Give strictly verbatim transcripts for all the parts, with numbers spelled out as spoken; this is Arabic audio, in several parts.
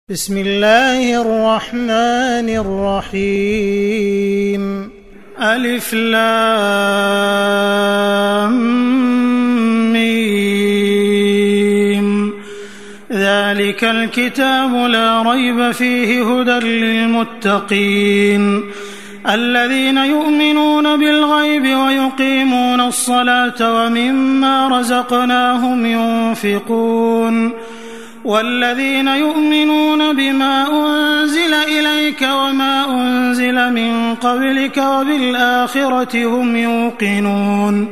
بسم الله الرحمن الرحيم. ألف لام ميم. ذلك الكتاب لا ريب فيه هدى للمتقين الذين يؤمنون بالغيب ويقيمون الصلاة ومما رزقناهم ينفقون والذين يؤمنون بما أنزل إليك وما أنزل من قبلك وبالآخرة هم يوقنون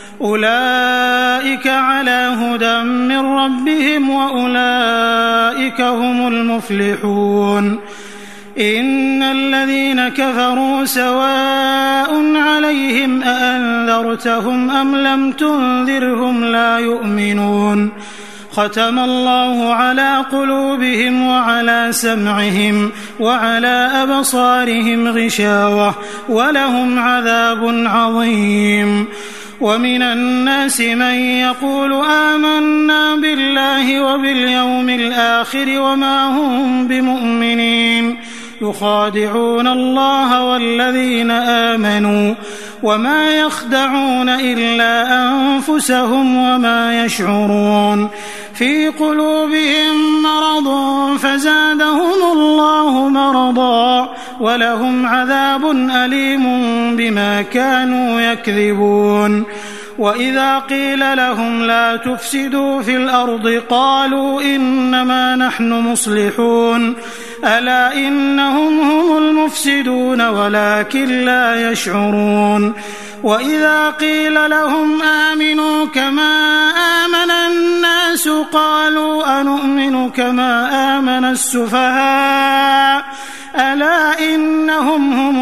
أولئك على هدى من ربهم وأولئك هم المفلحون. إن الذين كفروا سواء عليهم أأنذرتهم أم لم تنذرهم لا يؤمنون. ختم الله على قلوبهم وعلى سمعهم وعلى أبصارهم غشاوة ولهم عذاب عظيم. ومن الناس من يقول آمنا بالله وباليوم الآخر وما هم بمؤمنين يخادعون الله والذين آمنوا وما يخدعون إلا أنفسهم وما يشعرون. في قلوبهم مرض فزادهم الله مرضا ولهم عذاب أليم بما كانوا يكذبون. وإذا قيل لهم لا تفسدوا في الأرض قالوا إنما نحن مصلحون ألا إنهم هم المفسدون ولكن لا يشعرون. وإذا قيل لهم آمنوا كما آمن الناس قالوا أنؤمن كما آمن السفهاء ألا إنهم هم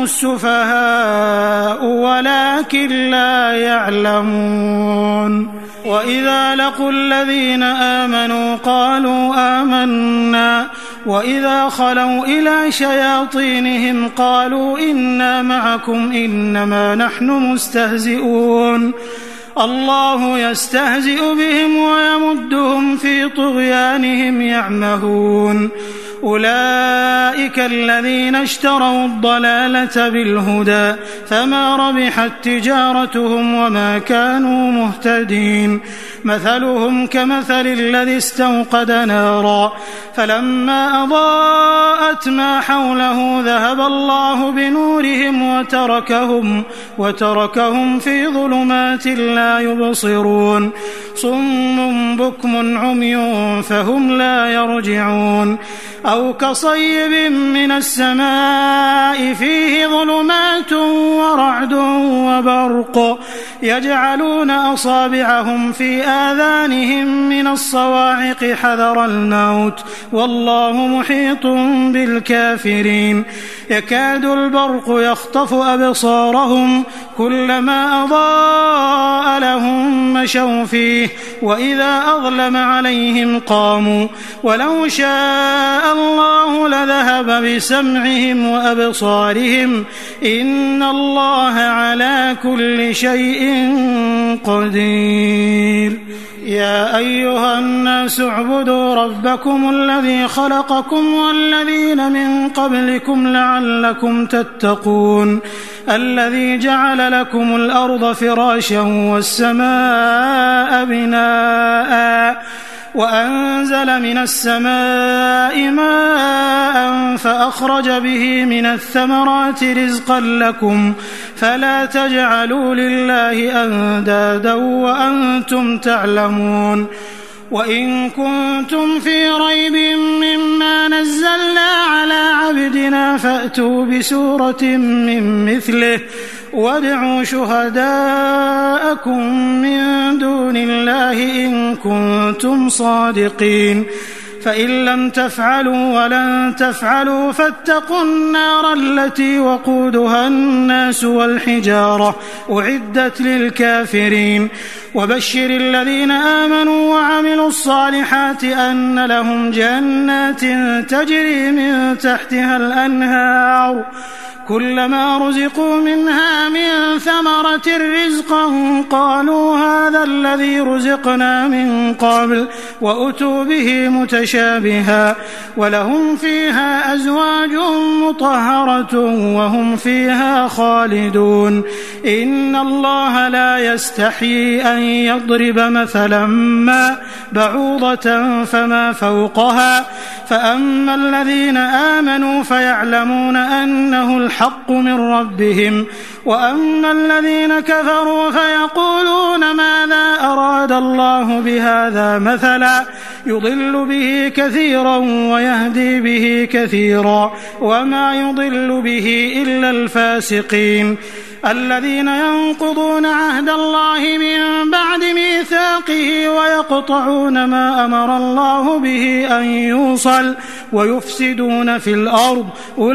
السفهاء ولكن لا يعلمون. وإذا لقوا الذين آمنوا قالوا آمنا وإذا خلوا إلى شياطينهم قالوا إنا معكم إنما نحن مستهزئون. الله يستهزئ بهم ويمدهم في طغيانهم يعمهون. أولئك الذين اشتروا الضلالة بالهدى فما ربحت تجارتهم وما كانوا مهتدين. مثلهم كمثل الذي استوقد نارا فلما أضاءت ما حوله ذهب الله بنورهم وتركهم, وتركهم في ظلمات لا يبصرون. صم بكم عمي فهم لا يرجعون. أو كصيب من السماء فيه ظلمات ورعد وبرق يجعلون أصابعهم في آذانهم من الصواعق حذر الموت والله محيط بالكافرين. يكاد البرق يخطف أبصارهم كلما أضاء لهم مشوا فيه وإذا أظلم عليهم قاموا ولو شاء الله لذهب بسمعهم وأبصارهم إن الله على كل شيء قدير. يا أيها الناس اعبدوا ربكم الذي خلقكم والذين من قبلكم لعلكم تتقون الذي جعل لكم الأرض فراشا والسماء بناء وأنزل من السماء ماء فأخرج به من الثمرات رزقا لكم فلا تجعلوا لله أندادا وأنتم تعلمون. وإن كنتم في ريب مما نزلنا على عبدنا فأتوا بسورة من مثله وادعوا شهداءكم من دون الله إن كنتم صادقين. فإن لم تفعلوا ولن تفعلوا فاتقوا النار التي وقودها الناس والحجارة أعدت للكافرين. وبشر الذين آمنوا وعملوا الصالحات أن لهم جنات تجري من تحتها الأنهار كلما رزقوا منها من ثمرة رزقا قالوا هذا الذي رزقنا من قبل وأتوا به متشابها ولهم فيها أزواج مطهرة وهم فيها خالدون إن الله لا يستحيي أن يضرب مثلا ما بعوضة فما فوقها فأما الذين آمنوا فيعلمون أنه الحق من ربهم وأما الذين كفروا فيقولون ماذا أراد الله بهذا مثلا يضل به كثيرا ويهدي به كثيرا وما يضل به إلا الفاسقين الذين ينقضون عهد الله من بعد ميثاقه ويقطعون ما أمر الله به أن يوصل ويفسدون في الأرض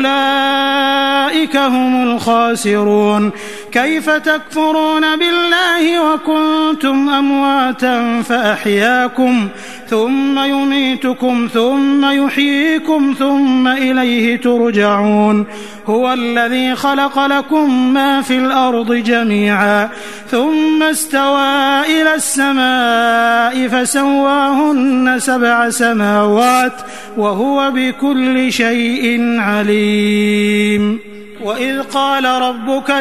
أولئك هم الخاسرون كيف تكفرون بالله وكنتم أمواتا فأحياكم ثم يميتكم ثم يحييكم ثم إليه ترجعون هو الذي خلق لكم ما في الأرض جميعا ثم استوى إلى السماء فسواهن سبع سماوات وهو بكل شيء عليم وإذ قال ربك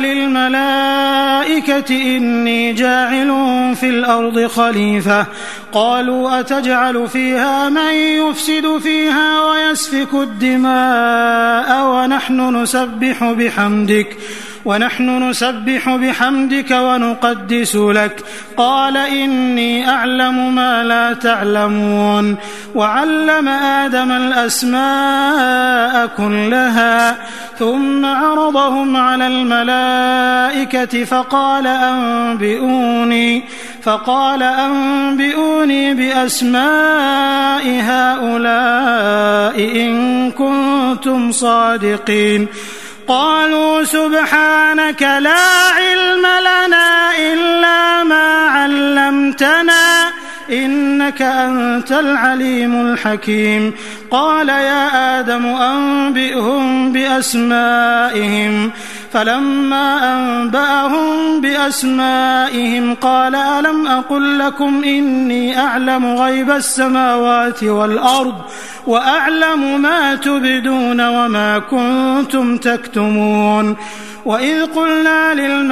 للملائكة إني جاعل في الأرض خليفة قالوا أتجعل فيها من يفسد فيها ويسفك الدماء ونحن نسبح بحمدك ونحن نسبح بحمدك ونقدس لك قال إني أعلم ما لا تعلمون وعلم آدم الأسماء كلها ثم عرضهم على الملائكة فقال أنبئوني فقال أنبئوني بأسماء هؤلاء إن كنتم صادقين قالوا سبحانك لا علم لنا إلا ما علمتنا إنك أنت العليم الحكيم قال يا آدم أنبئهم بأسمائهم فلما أنبأهم بأسمائهم قال ألم أقل لكم إني أعلم غيب السماوات والأرض وأعلم ما تبدون وما كنتم تكتمون وإذ قلنا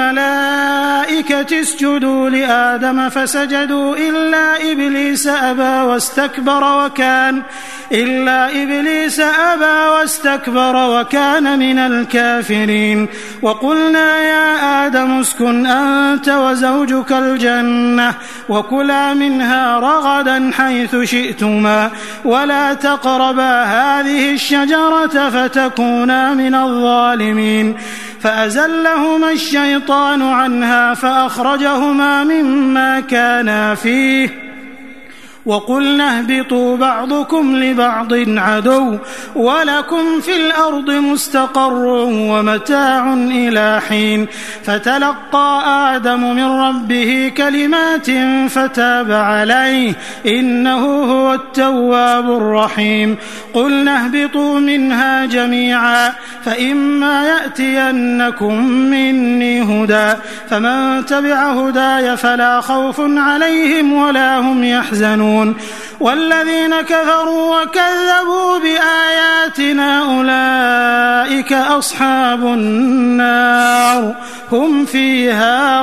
للملائكة اسجدوا لآدم فسجدوا إلا إبليس أبى واستكبر وكان إلا إبليس أبى واستكبر وكان من الكافرين وقلنا يا آدم اسكن أنت وزوجك الجنة وكلا منها رغدا حيث شئتما ولا تقربا هذه الشجرة فتكونا من الظالمين فأزلهما الشيطان عنها فأخرجهما مما كانا فيه وقلنا اهبطوا بعضكم لبعض عدو ولكم في الأرض مستقر ومتاع إلى حين فتلقى آدم من ربه كلمات فتاب عليه إنه هو التواب الرحيم قلنا اهبطوا منها جميعا فإما يأتينكم مني هدى فمن تبع هداي فلا خوف عليهم ولا هم يحزنون والذين كفروا وكذبوا بآياتنا أولئك أصحاب النار هم فيها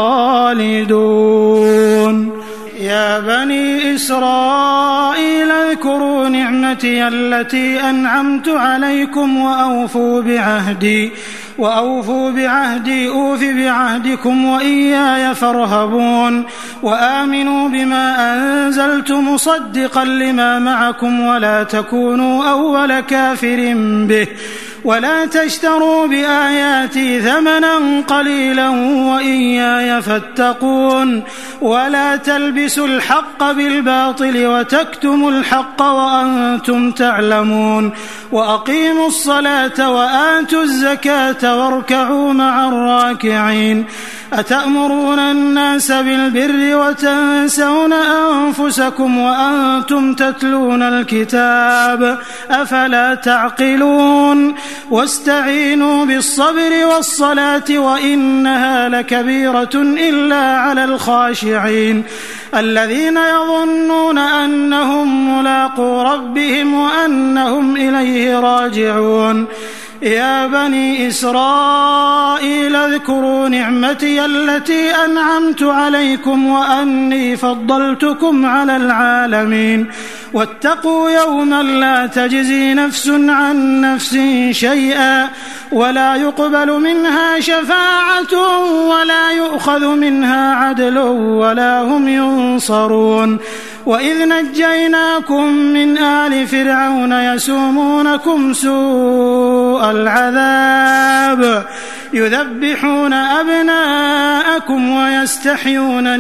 خالدون يا بني إسرائيل اذكروا نعمتي التي أنعمت عليكم وأوفوا بعهدي وأوفوا بعهدي أوف بعهدكم وإياي فارهبون وآمنوا بما أنزلت مصدقا لما معكم ولا تكونوا أول كافر به ولا تشتروا بآياتي ثمنا قليلا وإياي فاتقون ولا تلبسوا الحق بالباطل وتكتموا الحق وأنتم تعلمون وأقيموا الصلاة وآتوا الزكاة واركعوا مع الراكعين أتأمرون الناس بالبر وتنسون أنفسكم وأنتم تتلون الكتاب أفلا تعقلون واستعينوا بالصبر والصلاة وإنها لكبيرة إلا على الخاشعين الذين يظنون أنهم ملاقو ربهم وأنهم إليه راجعون يا بني إسرائيل اذكروا نعمتي التي أنعمت عليكم وأني فضلتكم على العالمين واتقوا يوما لا تجزي نفس عن نفس شيئا ولا يقبل منها شفاعة ولا يؤخذ منها عدل ولا هم ينصرون وإذ نجيناكم من آل فرعون يسومونكم سوء العذاب يذبحون أبناءكم ويستحيون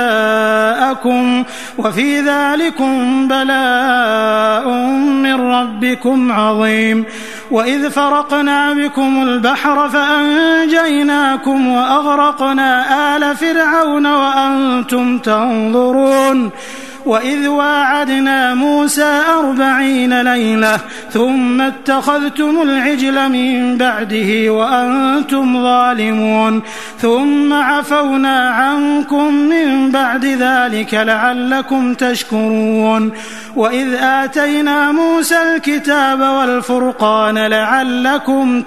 نساءكم وفي ذلكم بلاء من ربكم عظيم وإذ فرقنا بكم البحر فأنجيناكم وأغرقنا آل فرعون وأنتم تنظرون وإذ واعدنا موسى أربعين ليلة ثم اتخذتم العجل من بعده وأنتم ظالمون ثم عفونا عنكم من بعد ذلك لعلكم تشكرون وإذ آتينا موسى الكتاب والفرقان لعلكم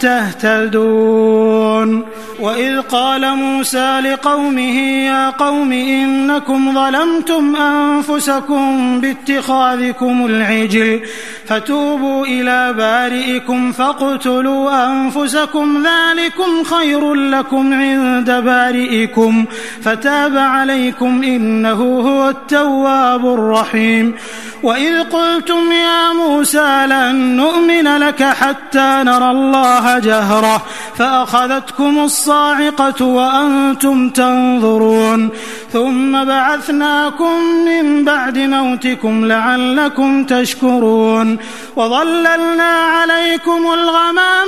تهتدون وإذ قال موسى لقومه يا قوم إنكم ظلمتم أنفسكم باتخاذكم العجل فتوبوا إلى بارئكم فاقتلوا أنفسكم ذلكم خير لكم عند بارئكم فتاب عليكم إنه هو التواب الرحيم وإذ قلتم يا موسى لن نؤمن لك حتى نرى الله جهرة فأخذتكم الصاعقة وأنتم تنظرون ثم بعثناكم من بعد موتكم لعلكم تشكرون وظللنا عليكم الغمام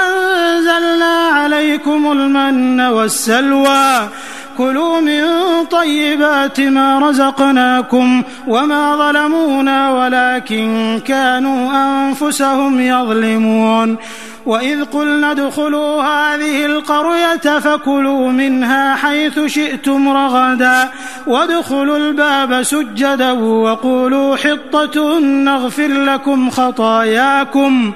وأنزلنا عليكم المن والسلوى كلوا من طيبات ما رزقناكم وما ظلمونا ولكن كانوا أنفسهم يظلمون وإذ قلنا ادخلوا هذه القرية فكلوا منها حيث شئتم رغدا وادخلوا الباب سجدا وقولوا حطة نغفر لكم خطاياكم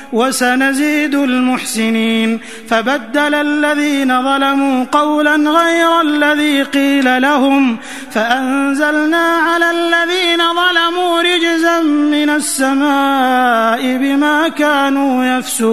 وسنزيد المحسنين فبدل الذين ظلموا قولا غير الذي قيل لهم فأنزلنا على الذين ظلموا رجزا من السماء بما كانوا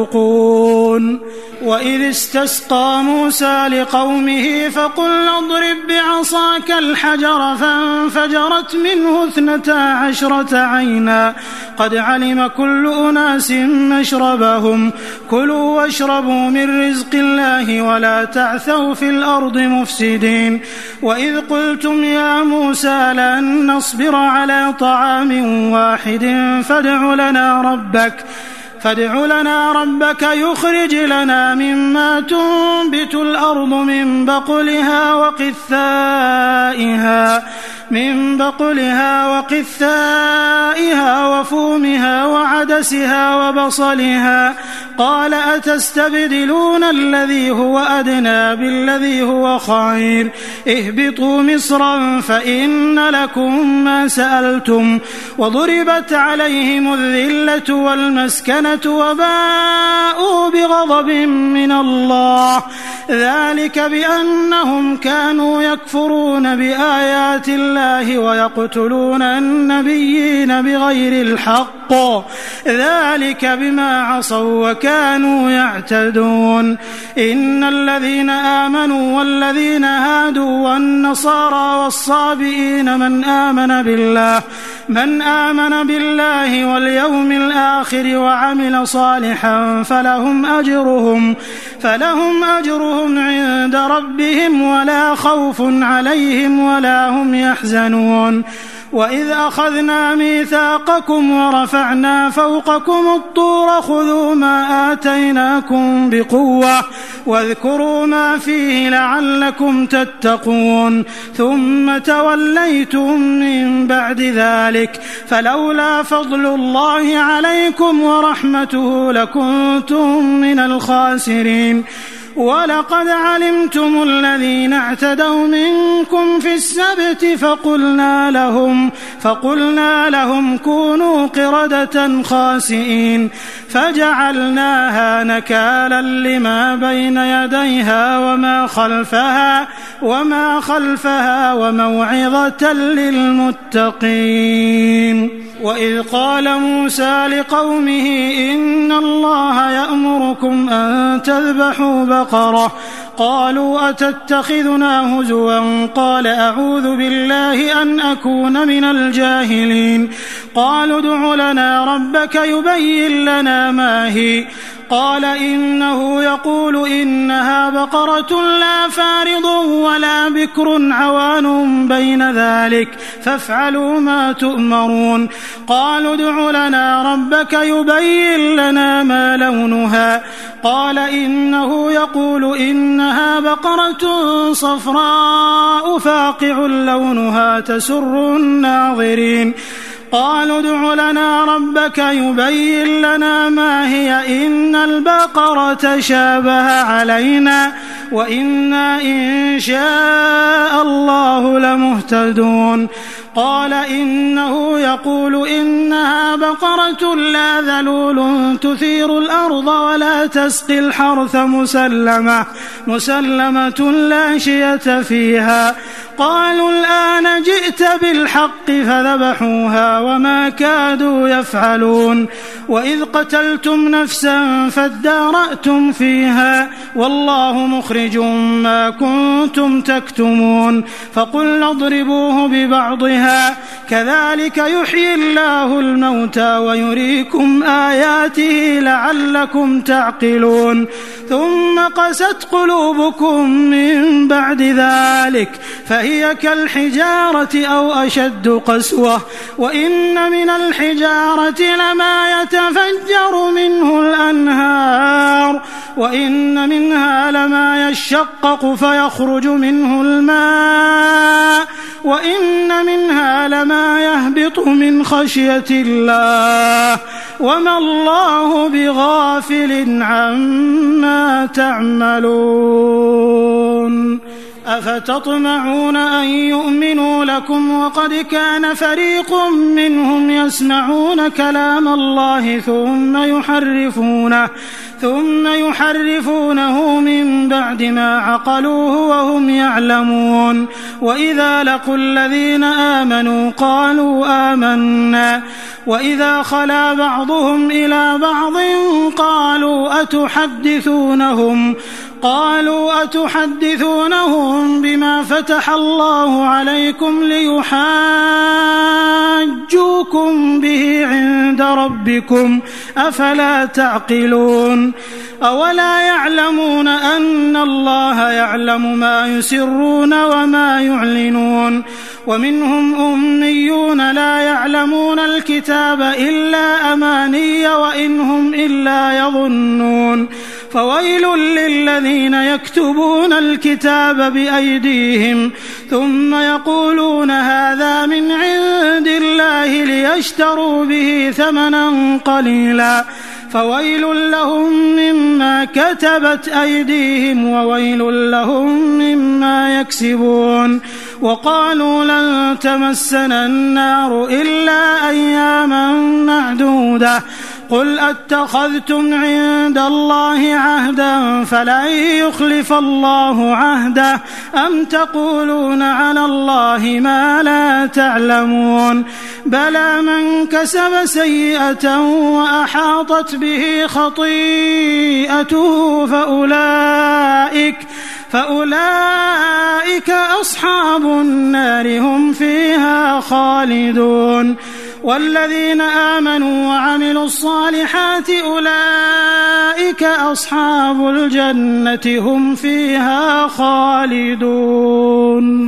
يفسقون وإذ استسقى موسى لقومه فقلنا اضرب بعصاك الحجر فانفجرت منه اثنتا عشرة عينا قد علم كل أناس مشربهم كلوا واشربوا من رزق الله ولا تعثوا في الأرض مفسدين وإذ قلتم يا موسى لن نصبر على طعام واحد فادع لنا ربك فادع لنا ربك يخرج لنا مما تنبت الأرض من بقلها وقثائها من بقلها وقثائها وفومها وعدسها وبصلها قال أتستبدلون الذي هو أدنى بالذي هو خير اهبطوا مصرا فإن لكم ما سألتم وضربت عليهم الذلة والمسكنة وباءوا بغضب من الله ذلك بأنهم كانوا يكفرون بآيات الله ويقتلون النبيين بغير الحق ذلك بما عصوا وكانوا يعتدون إن الذين آمنوا والذين هادوا والنصارى والصابئين من آمن بالله من آمن بالله واليوم الآخر وعمل صالحا فلهم أجرهم فلهم أجرهم عند ربهم ولا خوف عليهم ولا هم يحزنون وإذ أخذنا ميثاقكم ورفعنا فوقكم الطور خذوا ما آتيناكم بقوة واذكروا ما فيه لعلكم تتقون ثم توليتم من بعد ذلك فلولا فضل الله عليكم ورحمته لكنتم من الخاسرين ولقد علمتم الذين اعتدوا منكم في السبت فقلنا لهم, فقلنا لهم كونوا قردة خاسئين فجعلناها نكالا لما بين يديها وما خلفها وما خلفها وموعظة للمتقين. وإذ قال موسى لقومه إن الله يأمركم أن تذبحوا بقرة قالوا أتتخذنا هزوا قال أعوذ بالله أن أكون من الجاهلين قالوا ادع لنا ربك يبين لنا ما هي قال إنه يقول إنها بقرة لا فارض ولا بكر عوان بين ذلك فافعلوا ما تؤمرون قالوا ادع لنا ربك يبين لنا ما لونها قال إنه يقول إنها بقرة صفراء فاقع لونها تسر الناظرين قالوا ادع لنا ربك يبين لنا ما هي إن البقرة شابه علينا وإنا إن شاء الله لمهتدون قال إنه يقول إنها بقرة لا ذلول تثير الأرض ولا تسقي الحرث مسلمة مسلمة لا شية فيها قالوا الآن جئت بالحق فذبحوها وما كادوا يفعلون وإذ قتلتم نفسا فادارأتم فيها والله مخرج ما كنتم تكتمون فقلنا اضربوه ببعضها كذلك يحيي الله الموتى ويريكم آياته لعلكم تعقلون ثم قست قلوبكم من بعد ذلك فهي كالحجارة أو أشد قسوة وإن من الحجارة لما يتفجر منه الأنهار وإن منها لما يشقق فيخرج منه الماء وإن منها لما يهبط من خشية الله وما الله بغافل عما تعملون أفتطمعون أن يؤمنوا لكم وقد كان فريق منهم يسمعون كلام الله ثم يحرفونه ثم يحرفونه من بعد ما عقلوه وهم يعلمون وإذا لقوا الذين آمنوا قالوا آمنا وإذا خلا بعضهم إلى بعض قالوا أتحدثونهم قالوا أتحدثونهم بما فتح الله عليكم ليحاجوكم به عند ربكم أفلا تعقلون أولا يعلمون أن الله يعلم ما يسرون وما يعلنون ومنهم أميون لا يعلمون الكتاب إلا أماني وإنهم إلا يظنون فويل للذين يكتبون الكتاب بأيديهم ثم يقولون هذا من عند الله ليشتروا به ثمنا قليلا فويل لهم مما كتبت أيديهم وويل لهم مما يكسبون وقالوا لن تمسنا النار إلا أياما معدودة قل أتخذتم عند الله عهدا فلن يخلف الله عهده أم تقولون على الله ما لا تعلمون بلى من كسب سيئة وأحاطت به خطيئته فأولئك فأولئك أصحاب النار هم فيها خالدون والذين آمنوا وعملوا الصالحات أولئك أصحاب الجنة هم فيها خالدون.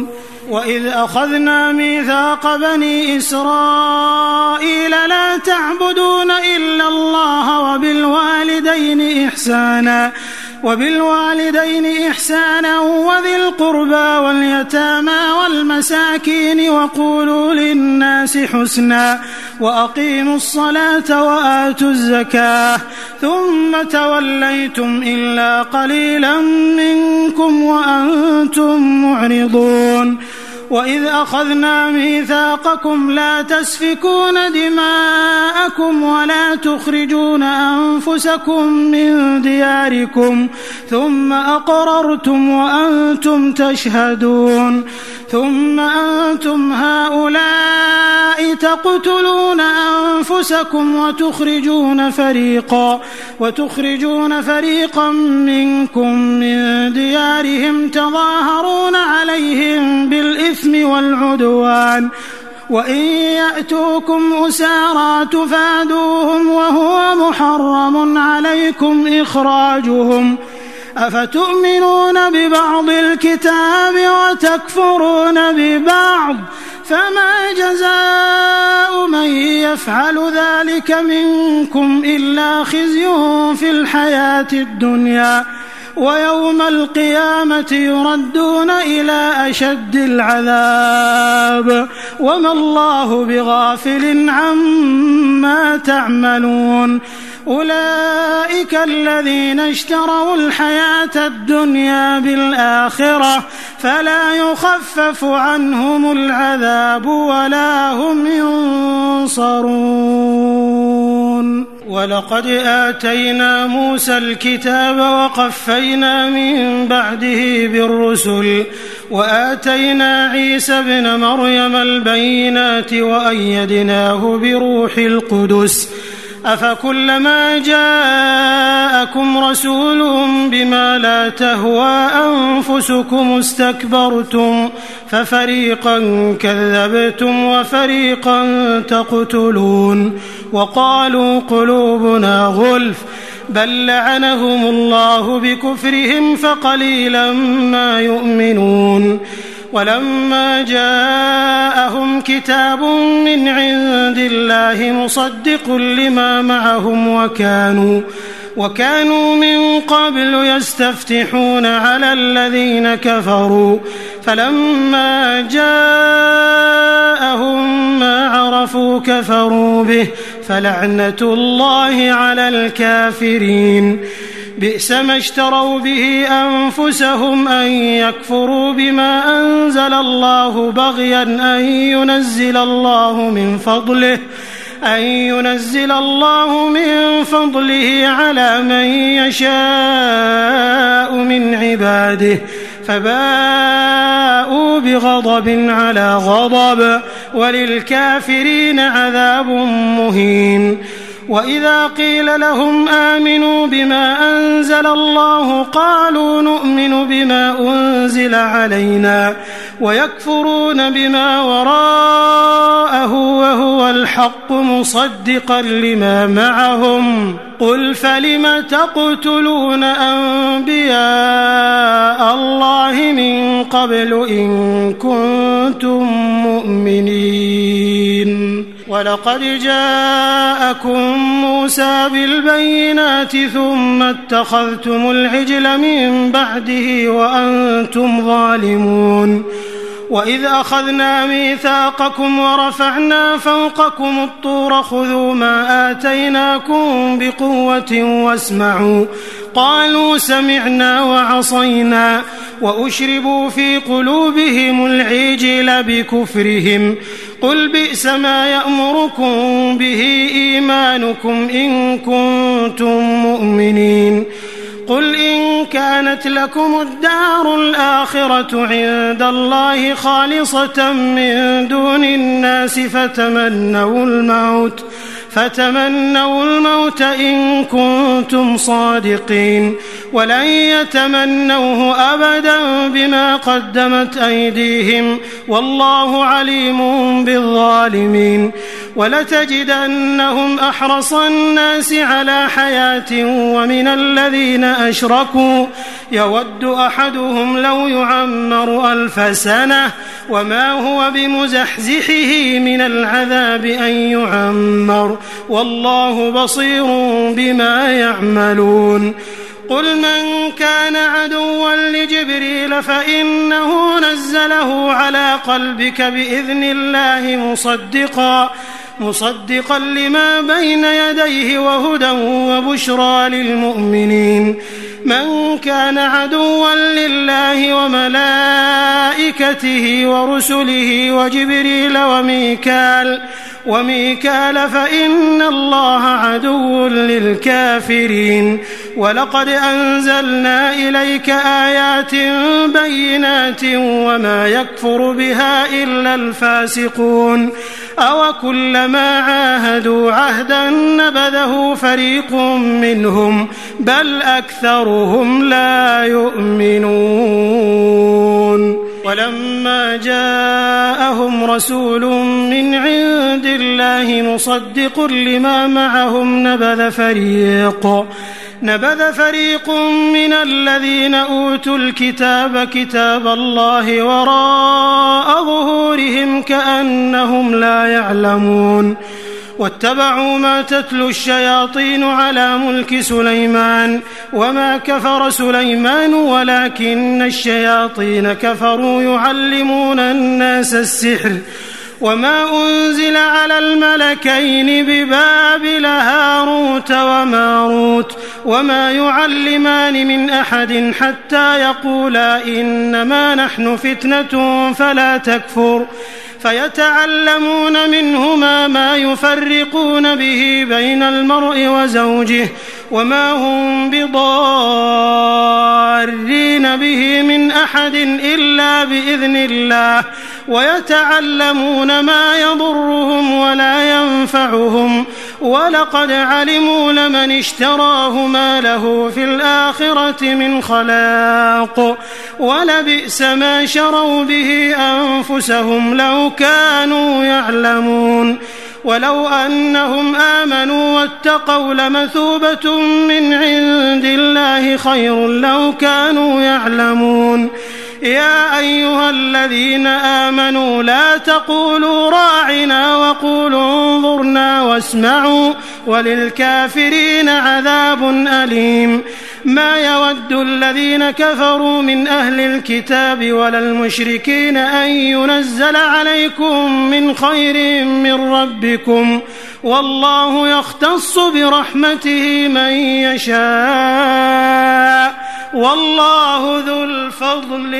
وإذ أخذنا ميثاق بني إسرائيل لا تعبدون إلا الله وبالوالدين إحسانا وبالوالدين إحسانا وذي القربى واليتامى والمساكين وقولوا للناس حسنا وأقيموا الصلاة وآتوا الزكاة ثم توليتم إلا قليلا منكم وأنتم معرضون وإذ أخذنا ميثاقكم لا تسفكون دماءكم ولا تخرجون أنفسكم من دياركم ثم أقررتم وأنتم تشهدون ثم أنتم هؤلاء تقتلون أنفسكم وتخرجون فريقا وتخرجون فريقا منكم من ديارهم تظاهرون عليهم بالإثم والعدوان وإن يأتوكم أسارى تفادوهم وهو محرم عليكم إخراجهم أفتؤمنون ببعض الكتاب وتكفرون ببعض فما جزاء من يفعل ذلك منكم إلا خزي في الحياة الدنيا ويوم القيامة يردون إلى أشد العذاب وما الله بغافل عما تعملون أولئك الذين اشتروا الحياة الدنيا بالآخرة فلا يخفف عنهم العذاب ولا هم ينصرون ولقد آتينا موسى الكتاب وقفينا من بعده بالرسل وآتينا عيسى ابن مريم البينات وأيدناه بروح القدس أفكلما جاءكم رسول بما لا تهوى أنفسكم استكبرتم ففريقا كذبتم وفريقا تقتلون وقالوا قلوبنا غلف بل لعنهم الله بكفرهم فقليلا ما يؤمنون ولما جاءهم كتاب من عند الله مصدق لما معهم وكانوا وكانوا من قبل يستفتحون على الذين كفروا فلما جاءهم ما عرفوا كفروا به فلعنة الله على الكافرين بئس ما اشتروا به أنفسهم أن يكفروا بما أنزل الله بغيا أن ينزل الله من فضله أن ينزل الله من فضله على من يشاء من عباده فباءوا بغضب على غضب وللكافرين عذاب مهين وإذا قيل لهم آمنوا بما أنزل الله قالوا نؤمن بما أنزل علينا ويكفرون بما وراءه وهو الحق مصدقا لما معهم قل فلم تقتلون أنبياء الله من قبل إن كنتم مؤمنين ولقد جاءكم موسى بالبينات ثم اتخذتم العجل من بعده وأنتم ظالمون وإذ أخذنا ميثاقكم ورفعنا فوقكم الطور خذوا ما آتيناكم بقوة واسمعوا قالوا سمعنا وعصينا وأشربوا في قلوبهم العجل بكفرهم قل بئس ما يأمركم به إيمانكم إن كنتم مؤمنين قل إن كانت لكم الدار الآخرة عند الله خالصة من دون الناس فتمنوا الموت فتمنوا الموت إن كنتم صادقين ولن يتمنوه أبدا بما قدمت أيديهم والله عليم بالظالمين ولتجدنهم أحرص الناس على حياة ومن الذين أشركوا يود أحدهم لو يعمر ألف سنة وما هو بمزحزحه من العذاب أن يعمر والله بصير بما يعملون. قل من كان عدوا لجبريل فإنه نزله على قلبك بإذن الله مصدقا مصدقا لما بين يديه وهدى وبشرى للمؤمنين. من كان عدوا لله وملائكته ورسله وجبريل وميكال وميكال فإن الله عدو للكافرين. ولقد أنزلنا إليك آيات بينات وما يكفر بها إلا الفاسقون. أو كلما عاهدوا عهدا نبذه فريق منهم بل أكثرهم لا يؤمنون. ولما جاءهم رسول من عند الله مصدق لما معهم نبذ فريق نبذ فريق من الذين أوتوا الكتاب كتاب الله وراء ظهورهم كأنهم لا يعلمون. واتبعوا ما تتلو الشياطين على ملك سليمان وما كفر سليمان ولكن الشياطين كفروا يعلمون الناس السحر وما أنزل على الملكين ببابل هاروت وماروت وما يعلمان من أحد حتى يقولا إنما نحن فتنة فلا تكفر فيتعلمون منهما ما يفرقون به بين المرء وزوجه وما هم بضارين به من أحد إلا بإذن الله ويتعلمون ما يضرهم ولا ينفعهم ولقد علموا لمن اشتراه ما له في الآخرة من خلاق ولبئس ما شروا به أنفسهم لو كانوا يعلمون. ولو أنهم آمنوا واتقوا لمثوبة من عند الله خير لو كانوا يعلمون. يا أيها الذين آمنوا لا تقولوا راعنا وقولوا انظرنا واسمعوا وللكافرين عذاب أليم. ما يود الذين كفروا من أهل الكتاب ولا المشركين أن ينزل عليكم من خير من ربكم والله يختص برحمته من يشاء والله ذو الفضل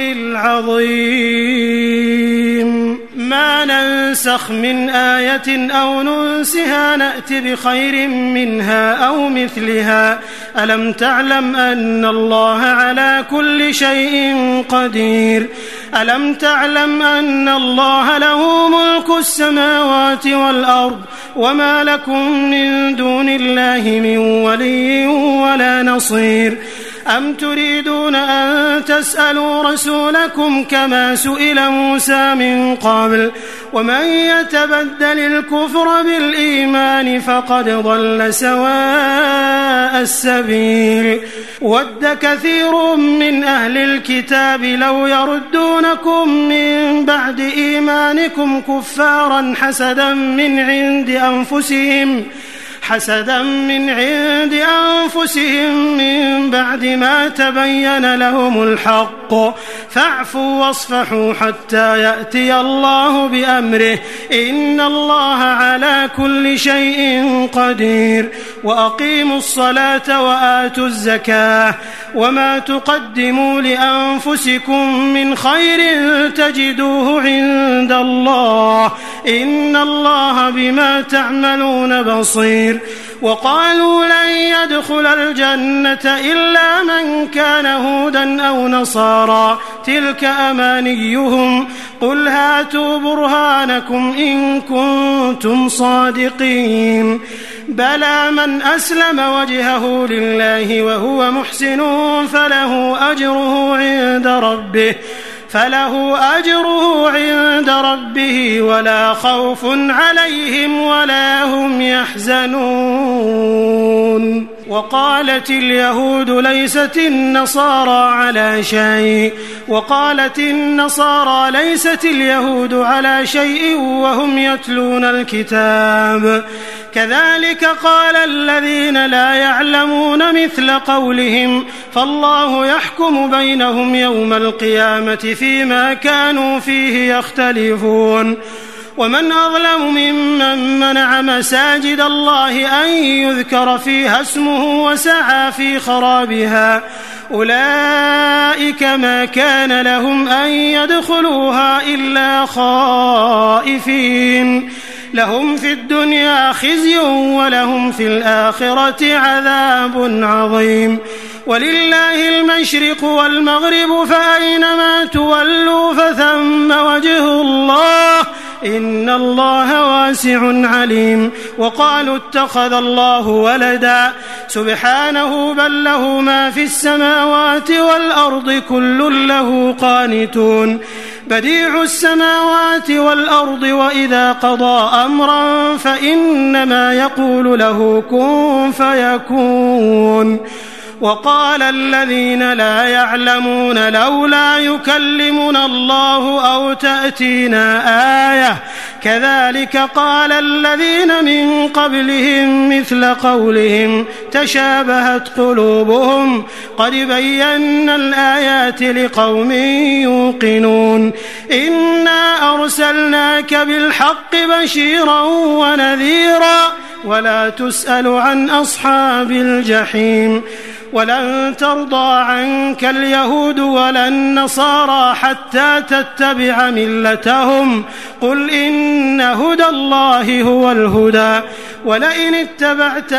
العظيم. ما ننسخ من آية أو ننسها نأت بخير منها أو مثلها. ألم تعلم أن الله على كل شيء قدير. ألم تعلم أن الله له ملك السماوات والأرض وما لكم من دون الله من ولي ولا نصير. أم تريدون أن تسألوا رسولكم كما سئل موسى من قبل ومن يتبدل الكفر بالإيمان فقد ضل سواء السبيل. ود كثير من أهل الكتاب لو يردونكم من بعد إيمانكم كفارا حسدا من عند أنفسهم حسدا من عند أنفسهم من بعد ما تبين لهم الحق فاعفوا واصفحوا حتى يأتي الله بأمره إن الله على كل شيء قدير. وأقيموا الصلاة وآتوا الزكاة وما تقدموا لأنفسكم من خير تجدوه عند الله إن الله بما تعملون بصير. وقالوا لن يدخل الجنة إلا من كان هودا أو نصارى تلك أمانيهم قل هاتوا برهانكم إن كنتم صادقين. بلى من أسلم وجهه لله وهو محسن فله أجره عند ربه فله أجره عند ربه ولا خوف عليهم ولا هم يحزنون. وقالت اليهود ليست النصارى على شيء وقالت النصارى ليست اليهود على شيء وهم يتلون الكتاب كذلك قال الذين لا يعلمون مثل قولهم فالله يحكم بينهم يوم القيامة فيما كانوا فيه يختلفون. ومن أظلم ممن منع مساجد الله أن يذكر فيها اسمه وسعى في خرابها أولئك ما كان لهم أن يدخلوها إلا خائفين لهم في الدنيا خزي ولهم في الآخرة عذاب عظيم. ولله المشرق والمغرب فأينما تولوا فثم وجه الله إن الله واسع عليم. وقالوا اتخذ الله ولدا سبحانه بل له ما في السماوات والأرض كل له قانتون بديع السماوات والأرض وإذا قضى أمرا فإنما يقول له كن فيكون. وقال الذين لا يعلمون لولا يكلمنا الله أو تأتينا آية كذلك قال الذين من قبلهم مثل قولهم تشابهت قلوبهم قد بينا الآيات لقوم يوقنون. إنا أرسلناك بالحق بشيرا ونذيرا ولا تسأل عن أصحاب الجحيم. ولن ترضى عنك اليهود ولا النصارى حتى تتبع ملتهم قل إن هدى الله هو الهدى ولئن اتبعت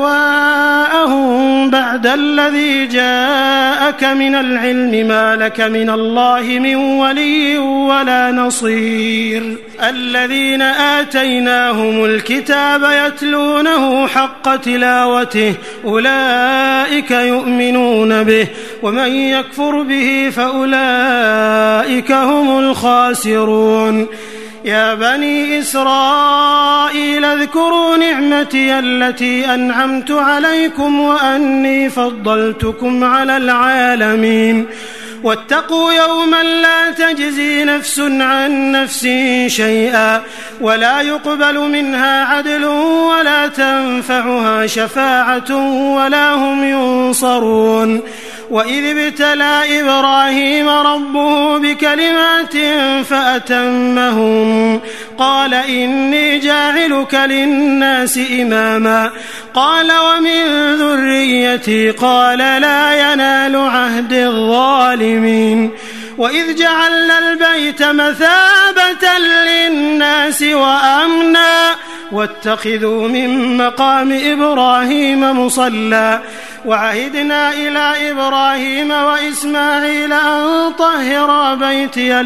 أهواءهم بعد الذي جاءك من العلم ما لك من الله من ولي ولا نصير. الذين آتيناهم الكتاب يتلونه حق تلاوته أولئك يؤمنون به ومن يكفر به فأولئك هم الخاسرون. يا بني إسرائيل اذكروا نعمتي التي أنعمت عليكم وأني فضلتكم على العالمين واتقوا يوما لا تجزي نفس عن نفس شيئا ولا يقبل منها عدل ولا تنفعها شفاعة ولا هم ينصرون. وإذ ابتلى إبراهيم ربه بكلمات فأتمهم قال إني جاعلك للناس إماما قال ومن ذريتي قال لا ينال عهد الظالمين. وإذ جعلنا البيت مثابة للناس وأمنا واتخذوا من مقام إبراهيم مصلى وعهدنا إلى إبراهيم وإسماعيل أن طهرا بيتي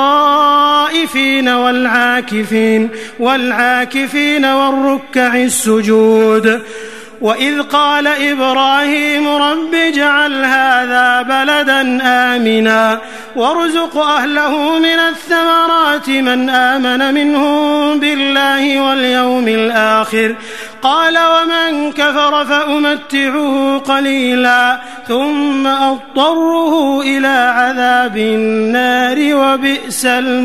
للطائفين والعاكفين والعاكفين والركع السجود. وإذ قال إبراهيم رب اجعل هذا بلدا آمنا وارزق أهله من الثمرات من آمن منهم بالله واليوم الآخر قال ومن كفر فأمتعه قليلا ثم أضطره إلى عذاب النار وبئس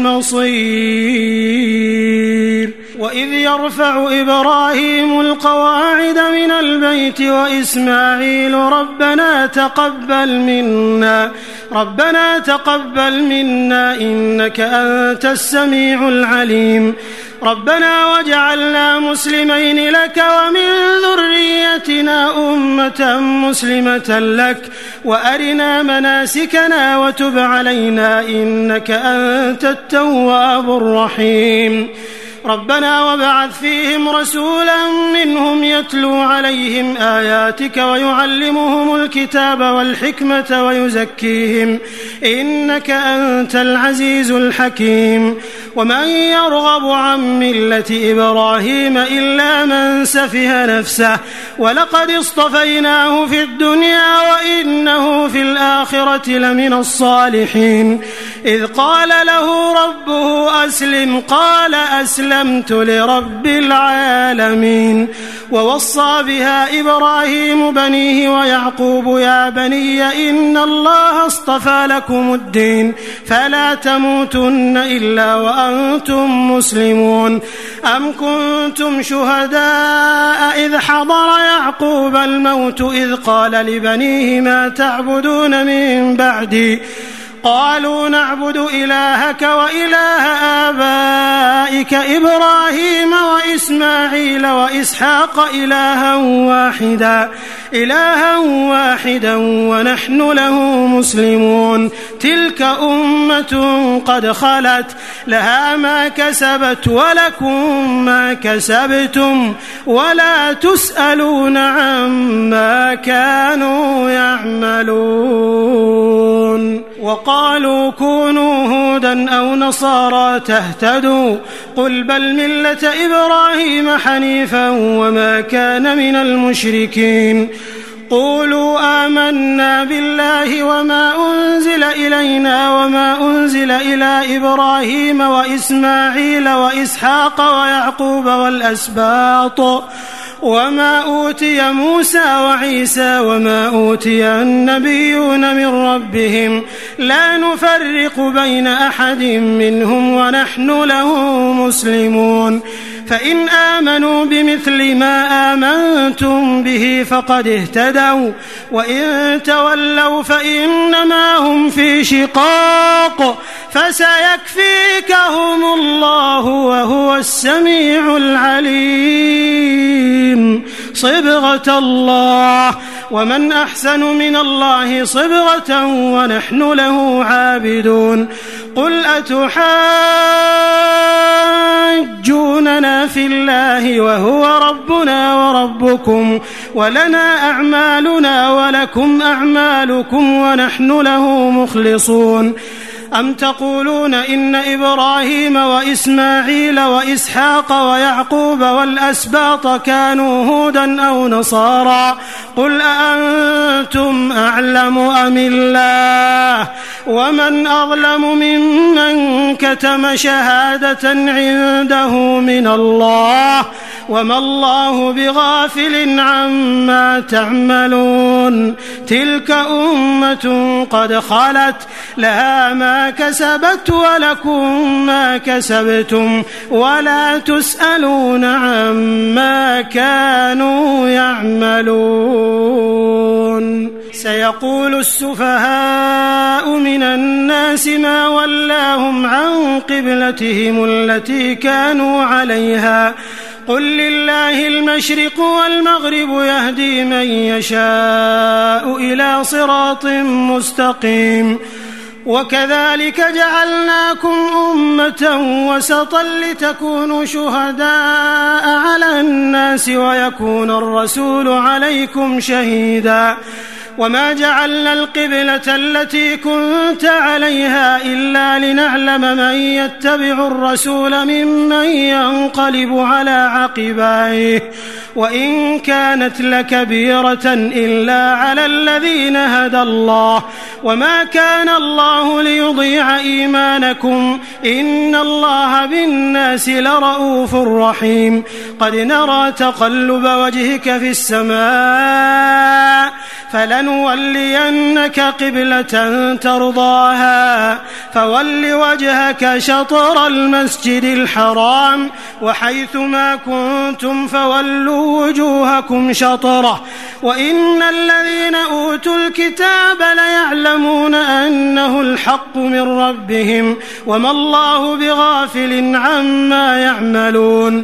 المصير. وإذ يرفع إبراهيم القواعد من البيت وإسماعيل ربنا تقبل منا ربنا تقبل منا إنك أنت السميع العليم ربنا واجعلنا مسلمين لك ومن ذريتنا أمة مسلمة لك وأرنا مناسكنا وتب علينا إنك أنت التواب الرحيم. ربنا وابعث فيهم رسولا منهم يتلو عليهم آياتك ويعلمهم الكتاب والحكمة ويزكيهم إنك أنت العزيز الحكيم ومن يرغب عن ملة إبراهيم إلا من سفه نفسه ولقد اصطفيناه في الدنيا وإنه في الآخرة لمن الصالحين إذ قال له ربه أسلم قال أسلمت لرب العالمين ووصى بها إبراهيم بنيه ويعقوب يا بني إن الله اصطفى لكم الدين فلا تموتن إلا وأنتم مسلمون أم كنتم شهداء إذ حضر يعقوب الموت إذ قال لبنيه ما تعبدون من بعدي قالوا نعبد إلهك وإله آبائك إبراهيم وإسماعيل وإسحاق إلها واحدا إلها واحدا ونحن له مسلمون تلك أمة قد خلت لها ما كسبت ولكم ما كسبتم ولا تسألون عما كانوا يعملون وقالوا كونوا هودا أو نصارى تهتدوا قل بل ملة إبراهيم حنيفا وما كان من المشركين قولوا آمنا بالله وما أنزل إلينا وما أنزل إلى إبراهيم وإسماعيل وإسحاق ويعقوب والأسباط وما أوتي موسى وعيسى وما أوتي النبيون من ربهم لا نفرق بين أحد منهم ونحن له مسلمون فإن آمنوا بمثل ما آمنتم به فقد اهتدوا وإن تولوا فإنما هم في شقاق فسيكفيكهم الله وهو السميع العليم صبغة الله ومن أحسن من الله صبغة ونحن له عابدون قل أتحاجوننا في الله وهو ربنا وربكم ولنا أعمالنا ولكم أعمالكم ونحن له مخلصون أم تقولون إن إبراهيم وإسماعيل وإسحاق ويعقوب والأسباط كانوا هودا أو نصارى قل أأنتم أعلم أم الله ومن أظلم ممن كتم شهادة عنده من الله وما الله بغافل عما تعملون تلك أمة قد خلت لها ما كسبت ولكم ما كسبتم ولا تسألون عما كانوا يعملون سيقول السفهاء من الناس ما ولاهم عن قبلتهم التي كانوا عليها قل لله المشرق والمغرب يهدي من يشاء إلى صراط مستقيم وكذلك جعلناكم أمة وسطا لتكونوا شهداء على الناس ويكون الرسول عليكم شهيدا وما جعلنا القبلة التي كنت عليها إلا لنعلم من يتبع الرسول ممن ينقلب على عقبيه وإن كانت لكبيرة إلا على الذين هدى الله وما كان الله ليضيع إيمانكم إن الله بالناس لرؤوف رحيم قد نرى تقلب وجهك في السماء فلنولينك قبلة ترضاها فول وجهك شطر المسجد الحرام وحيث ما كنتم فولوا وجوهكم شطره وإن الذين أوتوا الكتاب ليعلمون أنه الحق من ربهم وما الله بغافل عما يعملون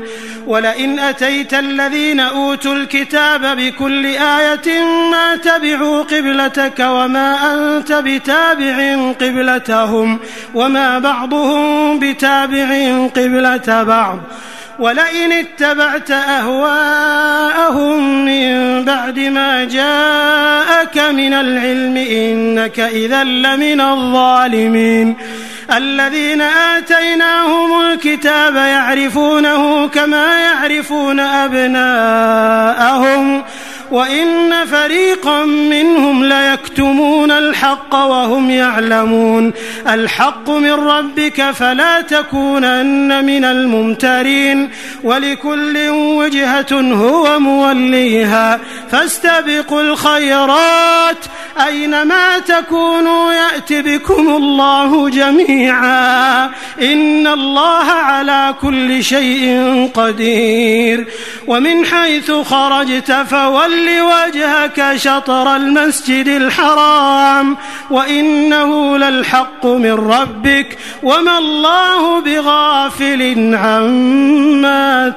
ولئن أتيت الذين أوتوا الكتاب بكل آية ما تبعوا قبلتك وما أنت بتابع قبلتهم وما بعضهم بتابع قبلة بعض ولئن اتبعت أهواءهم من بعد ما جاءك من العلم إنك إذا لمن الظالمين. الذين آتيناهم الكتاب يعرفونه كما يعرفون أبناءهم وإن فريقا منهم ليكتمون الحق وهم يعلمون. الحق من ربك فلا تكونن من الممترين ولكل وجهة هو موليها فاستبقوا الخيرات أينما تكونوا يأت بكم الله جميعا إن الله على كل شيء قدير. ومن حيث خرجت فول وجهك شطر المسجد الحرام وإنه للحق من ربك وما الله بغافل عما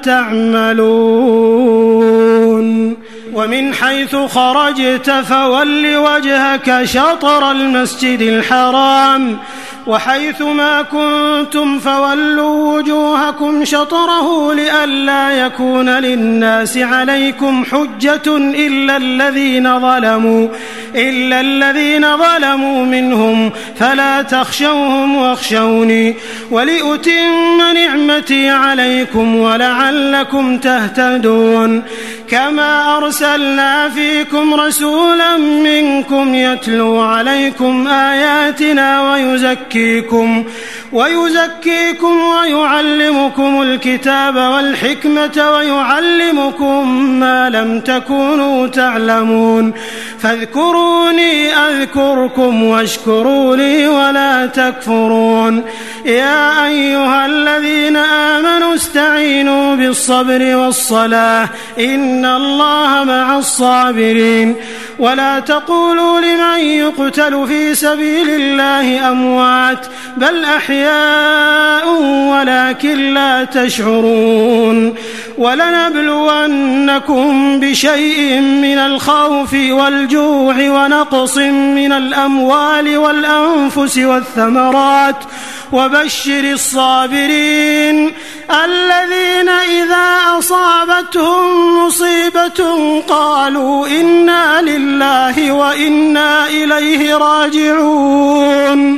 تعملون. ومن حيث خرجت فول وجهك شطر المسجد الحرام وحيث ما كنتم فولوا وجوهكم شطره لئلا يكون للناس عليكم حجة إلا الذين ظلموا إلا الذين ظلموا منهم فلا تخشوهم واخشوني ولأتم نعمتي عليكم ولعلكم تهتدون. كما أرسلنا فيكم رسولا منكم يتلو عليكم آياتنا ويزكيكم ويزكيكم ويعلمكم الكتاب والحكمة ويعلمكم ما لم تكونوا تعلمون فاذكروني أذكركم واشكروا لي ولا تكفرون. يا أيها الذين آمنوا استعينوا بالصبر والصلاة إن الله مع الصابرين. ولا تقولوا لمن يقتل في سبيل الله أموات بل أحياء ولكن لا تشعرون. ولنبلونكم بشيء من الخوف والجوع ونقص من الأموال والأنفس والثمرات وبشر الصابرين الذين إذا أصابتهم مصيبة قالوا إنا لله وإنا إليه راجعون.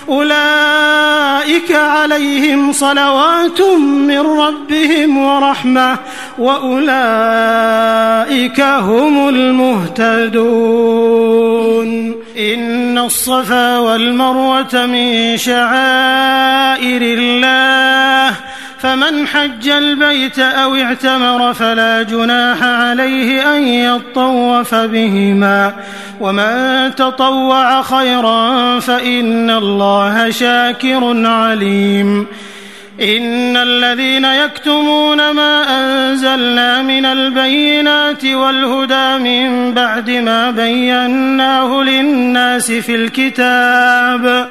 أولئك عليهم صلوات من ربهم ورحمة وأولئك هم المهتدون. إن الصفا والمروة من شعائر الله فمن حج البيت أو اعتمر فلا جناح عليه أن يطوف بهما ومن تطوع خيرا فإن الله شاكر عليم. إن الذين يكتمون ما أنزلنا من البينات والهدى من بعد ما بيناه للناس في الكتاب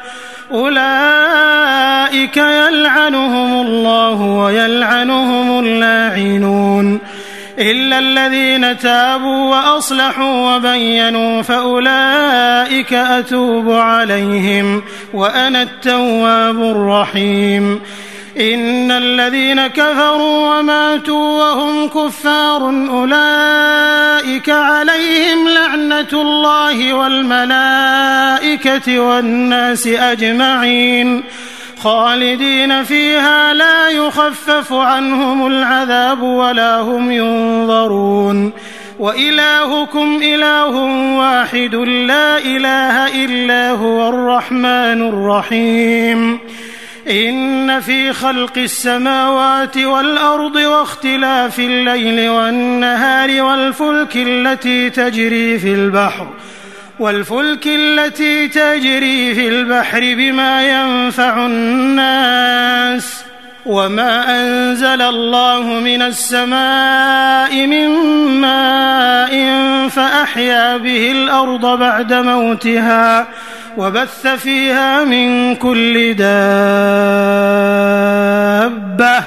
أولئك يلعنهم الله ويلعنهم اللاعنون إلا الذين تابوا وأصلحوا وبينوا فأولئك أتوب عليهم وأنا التواب الرحيم. إن الذين كفروا وماتوا وهم كفار أولئك عليهم لعنة الله والملائكة والناس أجمعين خالدين فيها لا يخفف عنهم العذاب ولا هم ينظرون. وإلهكم إله واحد لا إله إلا هو الرحمن الرحيم. إن في خلق السماوات والأرض واختلاف الليل والنهار والفلك التي تجري في البحر والفلك التي تجري في البحر بما ينفع الناس وما أنزل الله من السماء من ماء فأحيا به الأرض بعد موتها وبث فيها من كل دابة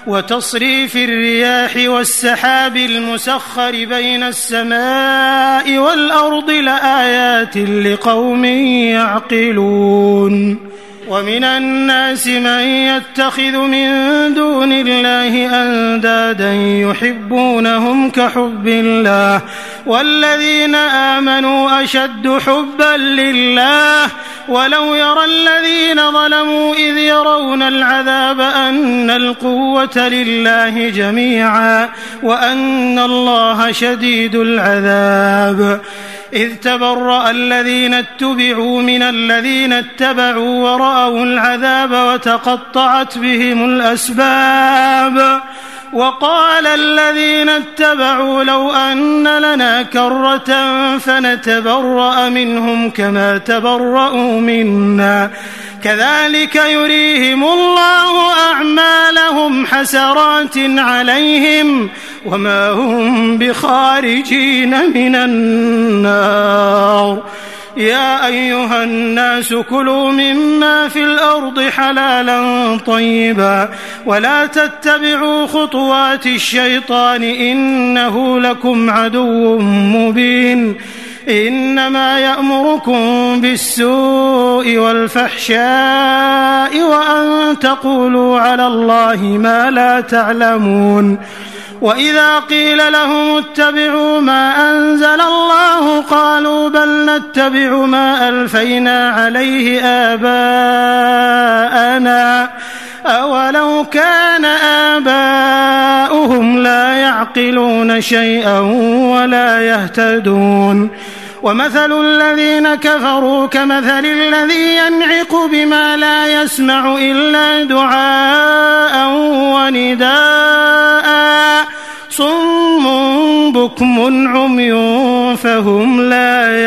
وتصريف الرياح والسحاب المسخر بين السماء والأرض لآيات لقوم يعقلون ومن الناس من يتخذ من دون الله أندادا يحبونهم كحب الله والذين آمنوا أشد حبا لله ولو يرى الذين ظلموا إذ يرون العذاب أن القوة لله جميعا وأن الله شديد العذاب إذ تبرأ الذين اتبعوا من الذين اتبعوا ورأوا العذاب وتقطعت بهم الأسباب وقال الذين اتبعوا لو أن لنا كرة فنتبرأ منهم كما تبرأوا منا كذلك يريهم الله أعمالهم حسرات عليهم وما هم بخارجين من النار يا أيها الناس كلوا مما في الأرض حلالا طيبا ولا تتبعوا خطوات الشيطان إنه لكم عدو مبين إنما يأمركم بالسوء والفحشاء وأن تقولوا على الله ما لا تعلمون وإذا قيل لهم اتبعوا ما أنزل الله قالوا بل نتبع ما ألفينا عليه آباءنا أولو كان آباؤهم لا يعقلون شيئا ولا يهتدون ومثل الذين كفروا كمثل الذي ينعق بما لا يسمع إلا دعاء ونداء صم بكم عمي فهم لا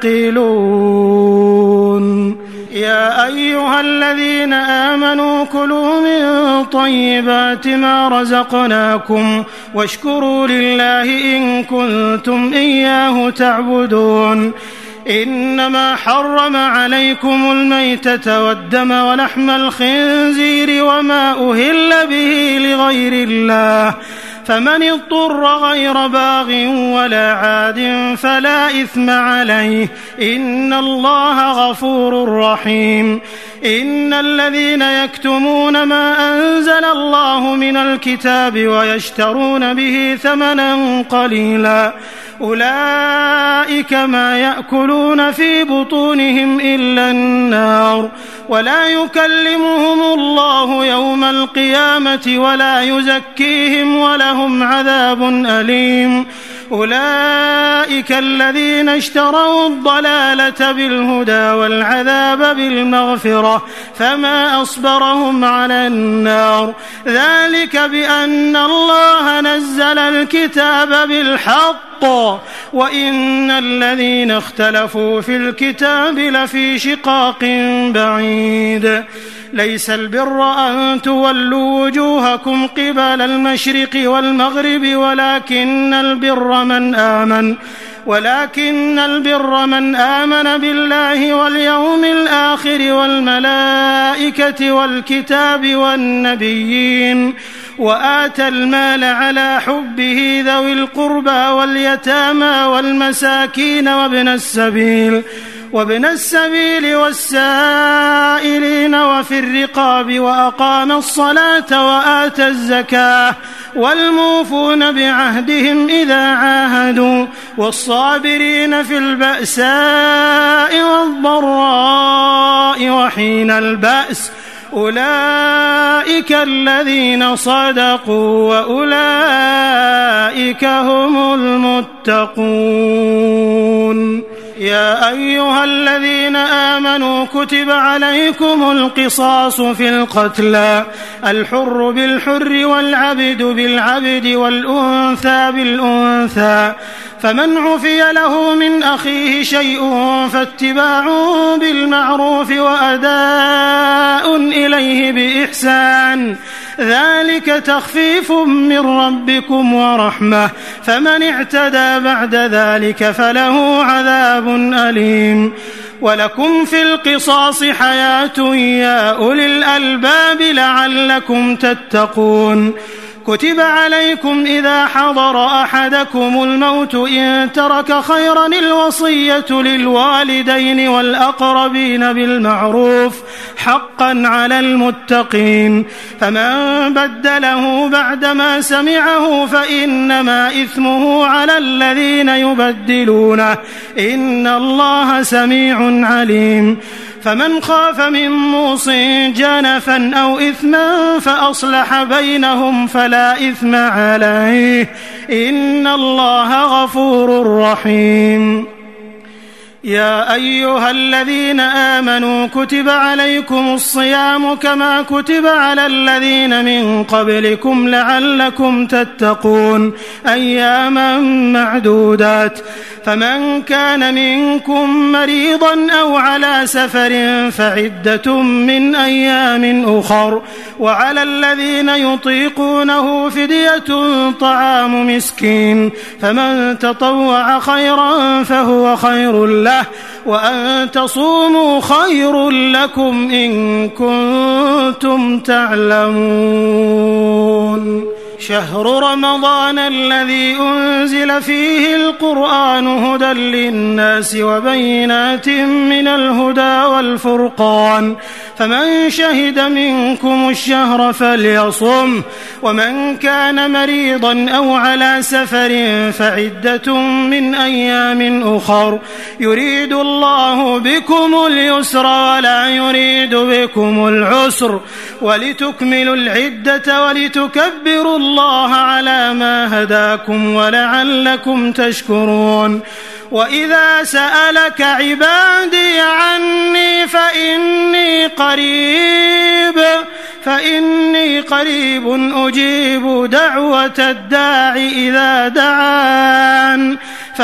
يعقلون يا أيها الذين آمنوا كلوا من طيبات ما رزقناكم واشكروا لله إن كنتم إياه تعبدون إنما حرم عليكم الميتة والدم ولحم الخنزير وما أهل به لغير الله فمن اضطر غير باغ ولا عاد فلا إثم عليه إن الله غفور رحيم إن الذين يكتمون ما أنزل الله من الكتاب ويشترون به ثمنا قليلا أولئك ما يأكلون في بطونهم إلا النار ولا يكلمهم الله يوم القيامة ولا يزكيهم ولهم عذاب أليم أولئك الذين اشتروا الضلالة بالهدى والعذاب بالمغفرة فما أصبرهم على النار ذلك بأن الله نزل الكتاب بالحق وإن الذين اختلفوا في الكتاب لفي شقاق بعيد ليس البر أن تولوا وجوهكم قبل المشرق والمغرب ولكن البر من آمن ولكن البر من آمن بالله واليوم الآخر والملائكة والكتاب والنبيين وآتى المال على حبه ذوي القربى واليتامى والمساكين وابن السبيل وابن السبيل والسائلين وفي الرقاب وأقام الصلاة وآتى الزكاة والموفون بعهدهم إذا عاهدوا والصابرين في البأساء والضراء وحين البأس أولئك الذين صدقوا وأولئك هم المتقون يا أيها الذين آمنوا كتب عليكم القصاص في القتلى الحر بالحر والعبد بالعبد والأنثى بالأنثى فمن عفي له من أخيه شيء فاتباع بالمعروف وأداء إليه بإحسان ذلك تخفيف من ربكم ورحمة فمن اعتدى بعد ذلك فله عذاب أليم ولكم في القصاص حياة يا أولي الألباب لعلكم تتقون. كتب عليكم إذا حضر أحدكم الموت إن ترك خيرا الوصية للوالدين والأقربين بالمعروف حقا على المتقين، فمن بدله بعدما سمعه فإنما إثمه على الذين يبدلونه، إن الله سميع عليم. فمن خاف من موص جنفا أو إثما فأصلح بينهم فلا إثم عليه، إن الله غفور رحيم. يا أيها الذين آمنوا كتب عليكم الصيام كما كتب على الذين من قبلكم لعلكم تتقون، أياما معدودات. فمن كان منكم مريضا أو على سفر فعدة من أيام أخر، وعلى الذين يطيقونه فدية طعام مسكين، فمن تطوع خيرا فهو خير له، وأن تصوموا خير لكم إن كنتم تعلمون. شهر رمضان الذي أنزل فيه القرآن هدى للناس وبينات من الهدى والفرقان، فمن شهد منكم الشهر فليصم، ومن كان مريضا أو على سفر فعدة من أيام أخر، يريد الله بكم اليسر ولا يريد بكم العسر، ولتكملوا العدة ولتكبروا الله الله على ما هداكم ولعلكم تشكرون. وإذا سألك عبادي عني فإني قريب فإني قريب أجيب دعوة الداع إذا دعان،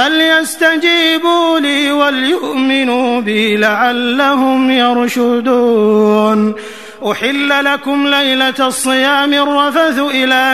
فليستجيبوا لي وليؤمنوا بي لعلهم يرشدون. أحل لكم ليلة الصيام الرفث إلى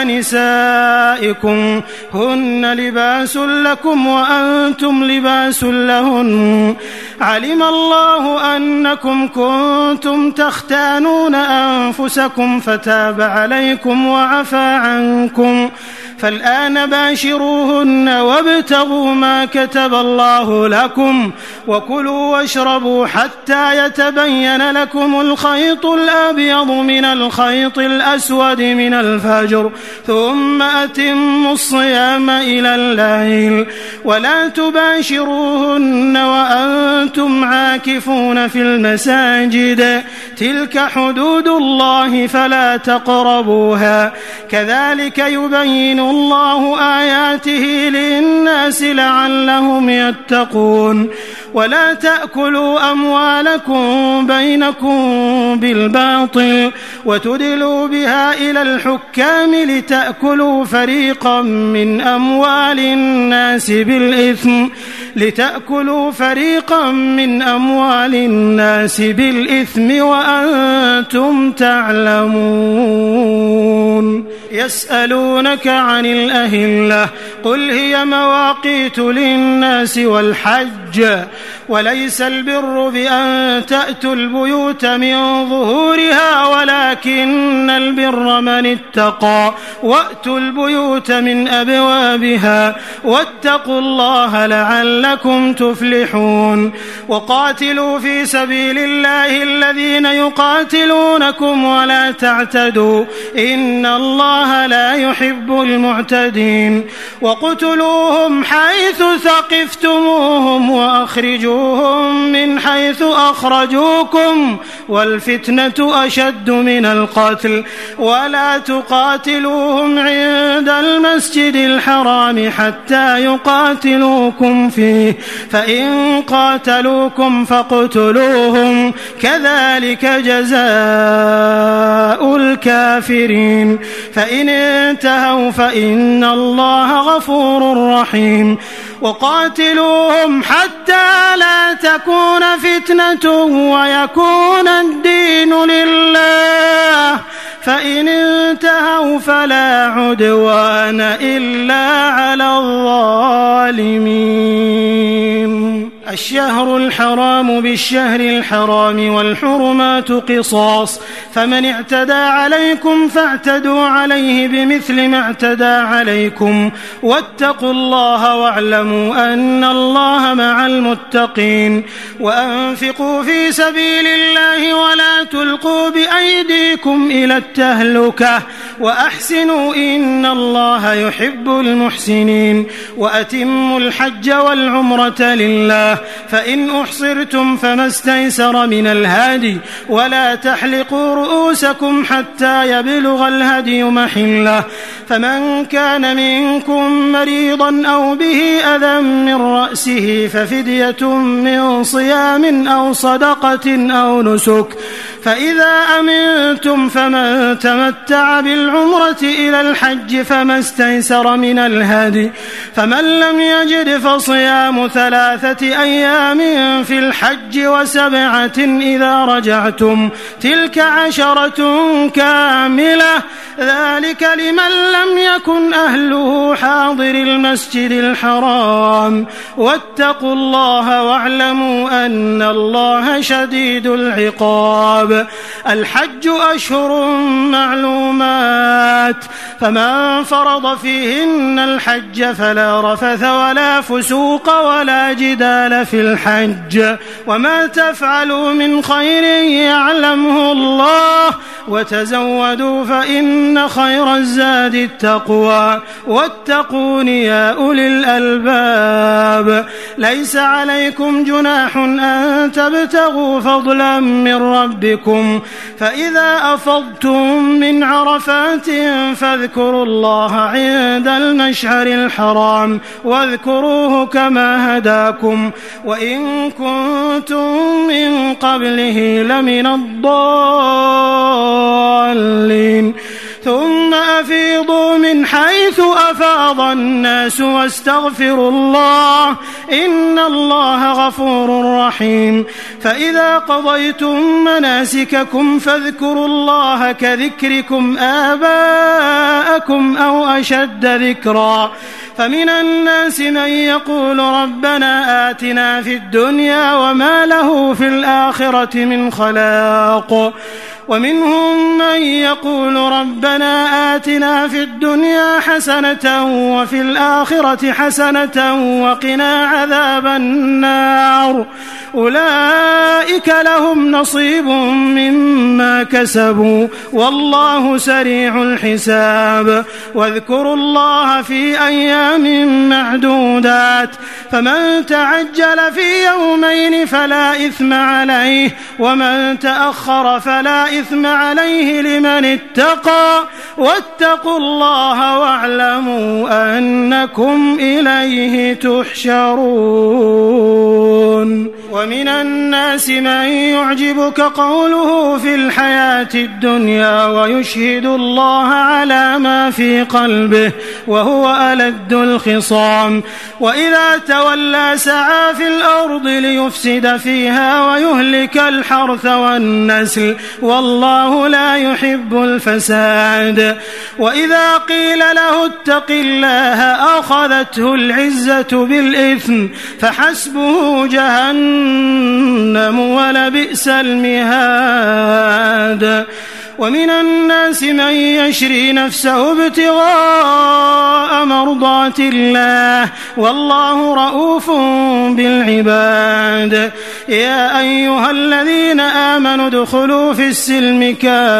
نسائكم هن لباس لكم وأنتم لباس لهن، علم الله أنكم كنتم تختانون أنفسكم فتاب عليكم وعفى عنكم، فالآن باشروهن وابتغوا ما كتب الله لكم، وكلوا واشربوا حتى يتبين لكم الخيط الأبيض من الخيط الأسود من الفجر، ثم أتموا الصيام إلى الليل، ولا تباشروهن وأنتم عاكفون في المساجد، تلك حدود الله فلا تقربوها، كذلك يبين الله آياته للناس لعلهم يتقون. ولا تأكلوا أموالكم بينكم بالباطل وتدلوا بها إلى الحكام لتأكلوا فريقا من أموال الناس بالإثم لتأكلوا فريقا من أموال الناس بالإثم وأنتم تعلمون. يسألونك عن الأهلة قل هي مواقيت للناس والحج، وليس البر بأن تأتوا البيوت من ظهورها ولكن البر من اتقى، وأتوا البيوت من أبوابها واتقوا الله لعلكم تفلحون. وقاتلوا في سبيل الله الذين يقاتلونكم ولا تعتدوا إن الله لا يحب المعتدين. وقتلوهم حيث ثقفتموهم وأخرجوهم من حيث أخرجوكم والفتنة أشد من القتل، ولا تقاتلوهم عند المسجد الحرام حتى يقاتلوكم فيه، فإن قاتلوكم فاقتلوهم كذلك جزاء الكافرين، فإن انتهوا فإن الله غفور رحيم. وقاتلوهم حتى لا تكون فتنة ويكون الدين لله، فإن انتهوا فلا عدوان إلا على الظالمين. الشهر الحرام بالشهر الحرام والحرمات قصاص فمن اعتدى عليكم فاعتدوا عليه بمثل ما اعتدى عليكم واتقوا الله واعلموا أن الله مع المتقين وأنفقوا في سبيل الله ولا تلقوا بأيديكم إلى التهلكة وأحسنوا إن الله يحب المحسنين وأتموا الحج والعمرة لله فإن أحصرتم فما استيسر من الهدي ولا تحلقوا رؤوسكم حتى يبلغ الهدي محله فمن كان منكم مريضا أو به أذى من رأسه ففدية من صيام أو صدقة أو نسك فإذا أمنتم فمن تمتع بالعمرة إلى الحج فما استيسر من الهدي فمن لم يجد فصيام ثلاثة أيام في الحج وسبعة إذا رجعتم تلك عشرة كاملة ذلك لمن لم يكن أهله حاضر المسجد الحرام واتقوا الله واعلموا أن الله شديد العقاب الحج أشهر معلومات فمن فرض فيهن الحج فلا رفث ولا فسوق ولا جدال في الحج وما تفعلوا من خير يعلمه الله وتزودوا فإن خير الزاد التقوى واتقون يا أولي الألباب ليس عليكم جناح أن تبتغوا فضلا من ربكم فإذا أفضتم من عرفات فاذكروا الله عند المشعر الحرام واذكروه كما هداكم وإن كنتم من قبله لمن الضالين ثم أفيضوا من حيث أفاض الناس واستغفروا الله إن الله غفور رحيم فإذا قضيتم مناسككم فاذكروا الله كذكركم آباءكم أو أشد ذكرا فمن الناس من يقول ربنا آتنا في الدنيا وما له في الآخرة من خلاق ومنهم من يقول ربنا آتنا في الدنيا حسنة وفي الآخرة حسنة وقنا عذاب النار أولئك لهم نصيب مما كسبوا والله سريع الحساب واذكروا الله في أيام معدودات فمن تعجل في يومين فلا إثم عليه ومن تأخر فلا إثم عليه لمن اتقى واتقوا الله واعلموا أنكم إليه تحشرون ومن الناس من يعجبك قوله في الحياة الدنيا ويشهد الله على ما في قلبه وهو ألد الخصام وإذا تولى سعى في الأرض ليفسد فيها ويهلك الحرث والنسل والله لا يحب الفساد وإذا قيل له اتق الله أخذته العزة بالإثم فحسبه جهنم ولبئس المهاد ومن الناس من يشري نفسه ابتغاء مرضات الله والله رؤوف بالعباد يا أيها الذين آمنوا ادخلوا في السلم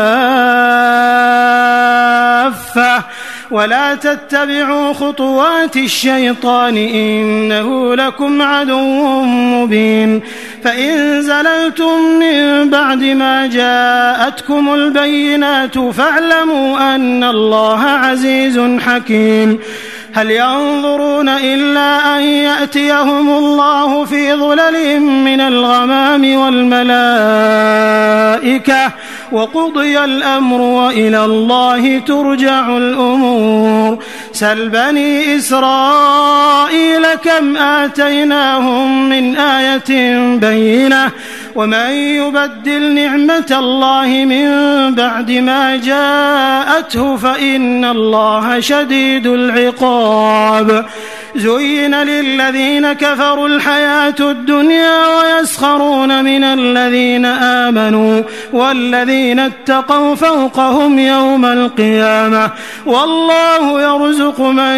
كافة ولا تتبعوا خطوات الشيطان إنه لكم عدو مبين فإن زللتم من بعد ما جاءتكم البينات فاعلموا أن الله عزيز حكيم هل ينظرون إلا أن يأتيهم الله في ظلل من الغمام والملائكة وقضي الأمر وإلى الله ترجع الأمور سل بني إسرائيل كم آتيناهم من آية بينة ومن يبدل نعمة الله من بعد ما جاءته فإن الله شديد العقاب. زين للذين كفروا الحياة الدنيا ويسخرون من الذين آمنوا والذين اتقوا فوقهم يوم القيامة والله يرزق من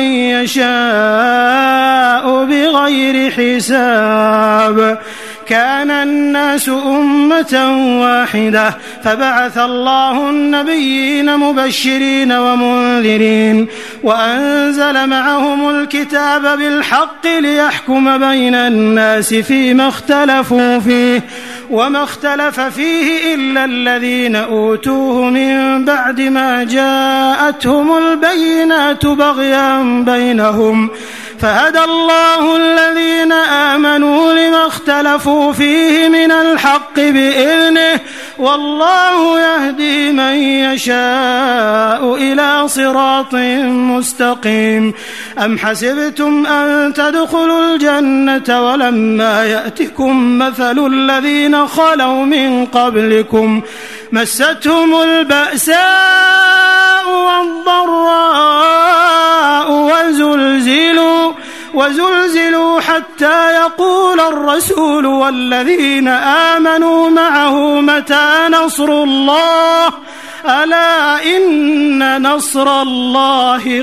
يشاء بغير حساب. كان الناس أمة واحدة فبعث الله النبيين مبشرين ومنذرين وأنزل معهم الكتاب بالحق ليحكم بين الناس فيما اختلفوا فيه وما اختلف فيه إلا الذين أوتوه من بعد ما جاءتهم البينات بغيا بينهم فهدى الله الذين آمنوا لما اختلفوا فيه من الحق بإذنه والله يهدي من يشاء إلى صراط مستقيم. أم حسبتم أن تدخلوا الجنة ولما يأتكم مثل الذين خلوا من قبلكم مستهم البأساء والضراء وزلزلوا وزلزلوا حتى يقول الرسول والذين آمنوا معه متى نصر الله ألا إن نصر الله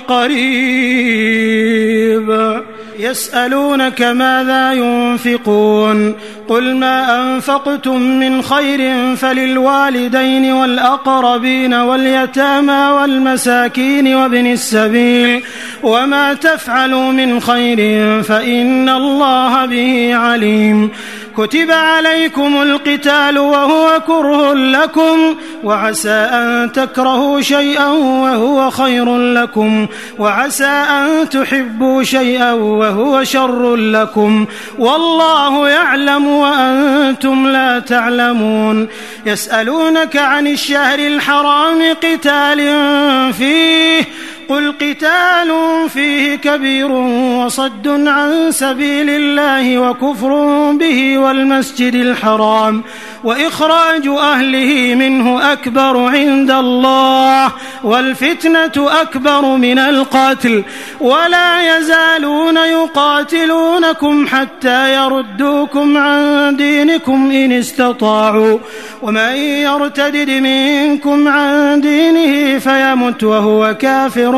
قريب. يسألونك ماذا ينفقون قل ما أنفقتم من خير فللوالدين والأقربين واليتامى والمساكين وابن السبيل وما تفعلوا من خير فإن الله به عليم. كتب عليكم القتال وهو كره لكم وعسى أن تكرهوا شيئا وهو خير لكم وعسى أن تحبوا شيئا وهو شر لكم والله يعلم وأنتم لا تعلمون. يسألونك عن الشهر الحرام قتال فيه قل قتال فيه كبير وصد عن سبيل الله وكفر به والمسجد الحرام وإخراج أهله منه أكبر عند الله والفتنة أكبر من القتل ولا يزالون يقاتلونكم حتى يردوكم عن دينكم إن استطاعوا ومن يرتدد منكم عن دينه فيمت وهو كافر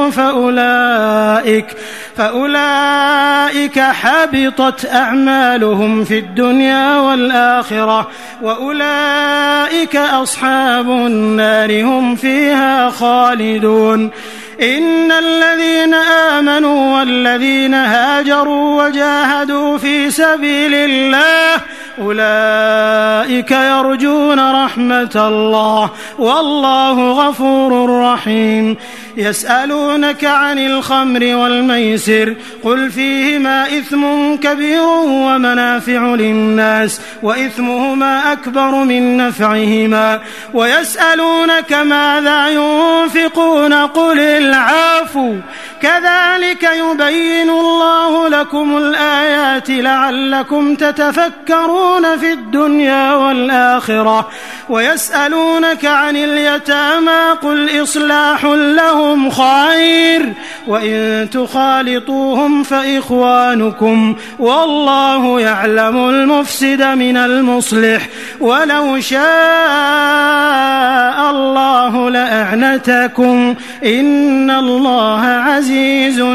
فأولئك, فأولئك حبطت أعمالهم في الدنيا والآخرة وأولئك أصحاب النار هم فيها خالدون. إن الذين آمنوا والذين هاجروا وجاهدوا في سبيل الله أولئك يرجون رحمة الله والله غفور رحيم. يسألونك عن الخمر والميسر قل فيهما إثم كبير ومنافع للناس وإثمهما أكبر من نفعهما ويسألونك ماذا ينفقون قل العفو كذلك يبين الله لكم الآيات لعلكم تتفكرون في الدنيا والآخرة. ويسألونك عن اليتامى قل إصلاح لهم خير وإن تخالطوهم فإخوانكم والله يعلم المفسد من المصلح ولو شاء الله لأعنتكم إن الله عزيز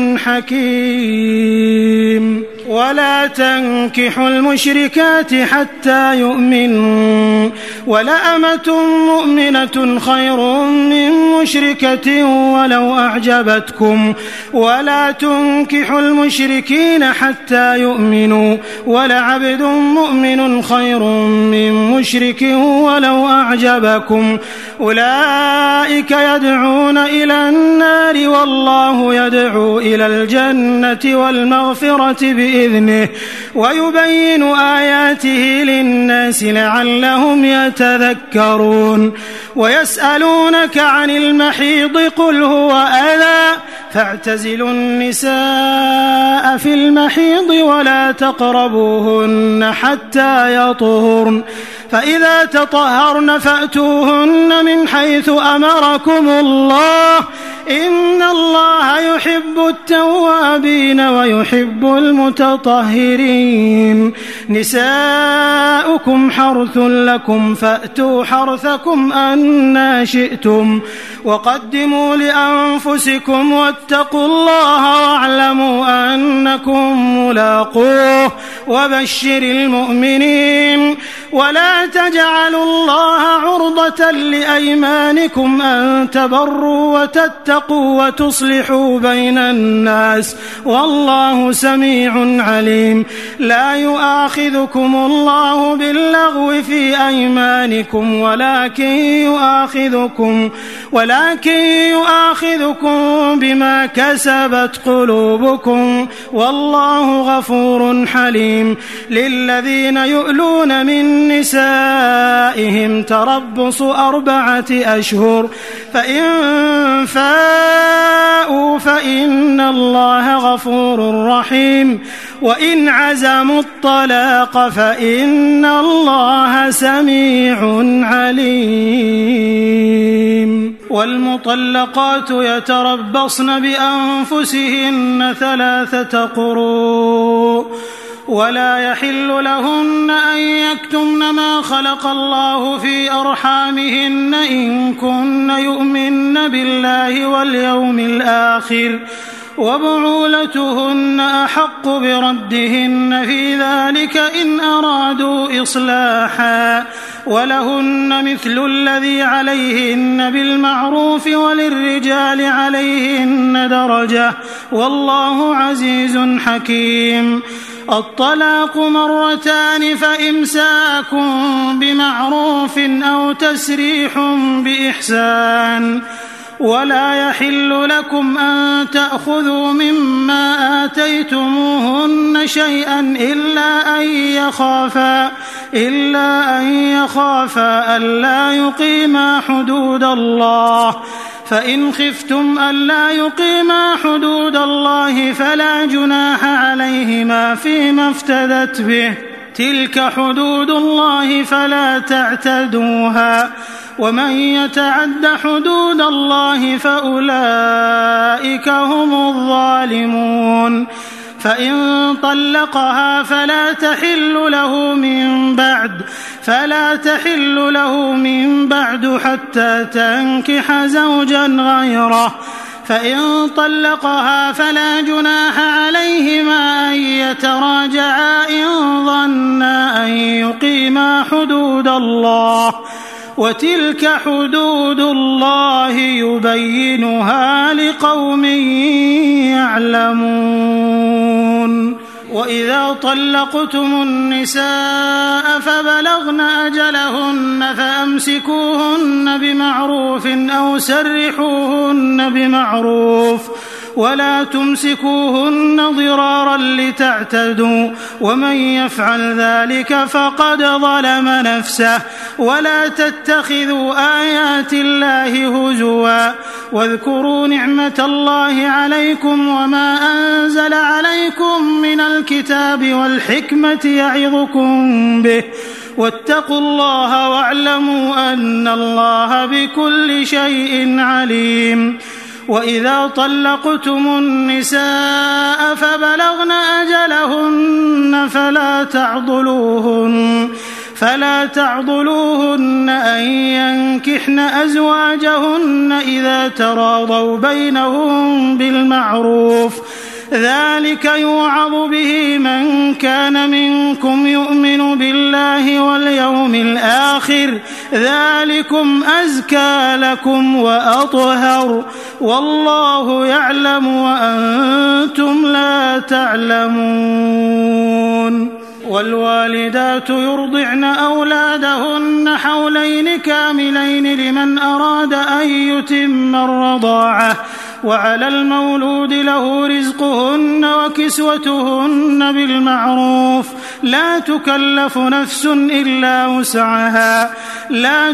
حكيم. ولا تنكحوا المشركات حتى يؤمنوا ولأمة مؤمنة خير من مشركة ولو أعجبتكم ولا تنكحوا المشركين حتى يؤمنوا ولعبد مؤمن خير من مشرك ولو أعجبكم أولئك يدعون إلى النار والله يدعو إلى الجنة والمغفرة بإذنه بإذنه ويبين آياته للناس لعلهم يتذكرون. ويسألونك عن المحيض قل هو أذى فاعتزلوا النساء في المحيض ولا تقربوهن حتى يطهرن فإذا تطهرن فأتوهن من حيث أمركم الله إن الله يحب التوابين ويحب المتطهرين. نساؤكم حرث لكم فأتوا حرثكم أنى شئتم وقدموا لأنفسكم واتقوا الله واعلموا أنكم ملاقوه وبشر المؤمنين. ولا تجعلوا الله عرضة لأيمانكم أن تبروا وتتقوا وتصلحوا بين الناس والله سميع عليم. لا يؤاخذكم الله باللغو في أيمانكم ولكن يؤاخذكم ولكن يؤاخذكم بما كسبت قلوبكم والله غفور حليم. للذين يؤلون من نسائهم تربص أربعة أشهر فإن فاءوا فإن الله غفور رحيم وإن عزموا الطلاق فإن الله سميع عليم. والمطلقات يتربصن بأنفسهن ثلاثة قروء ولا يحل لهن أن يكتمن ما خلق الله في أرحامهن إن كن يؤمن بالله واليوم الآخر وبعولتهن أحق بردهن في ذلك إن أرادوا إصلاحا ولهن مثل الذي عليهن بالمعروف وللرجال عليهن درجة والله عزيز حكيم. الطلاق مرتان فإمساك بمعروف أو تسريح بإحسان. ولا يحل لكم أن تأخذوا مما آتيتموهن شيئا إلا أن يخافا إلا أن يخافا ألا يقيما حدود الله فإن خفتم ألا يقيما حدود الله فلا جناح عليهما فيما افتدت به تلك حدود الله فلا تعتدوها ومن يتعد حدود الله فأولئك هم الظالمون. فإن طلقها فلا تحل له من بعد فلا تحل له من بعد حتى تنكح زوجا غيره. فإن طلقها فلا جناح عليهما أن يتراجعا إن ظنا أن يقيما حدود الله وتلك حدود الله يبينها لقوم يعلمون. وإذا طلقتم النساء فبلغن أجلهن فأمسكوهن بمعروف أو سرحوهن بمعروف ولا تمسكوهن ضرارا لتعتدوا ومن يفعل ذلك فقد ظلم نفسه. ولا تتخذوا آيات الله هزوا واذكروا نعمة الله عليكم وما أنزل عليكم من الكتاب والحكمة يعظكم به واتقوا الله واعلموا أن الله بكل شيء عليم. وإذا طلقتم النساء فبلغن أجلهن فلا تعضلوهن فلا تعضلوهن أن ينكحن أزواجهن إذا تراضوا بينهم بالمعروف ذلك يوعظ به من كان منكم يؤمن بالله واليوم الآخر ذلكم أزكى لكم وأطهر والله يعلم وأنتم لا تعلمون. والوالدات يرضعن أولادهن حولين كاملين لمن أراد أن يتم الرضاعة وعلى المولود له رزقهن وكسوتهن بالمعروف لا تكلف نفس إلا وسعها لا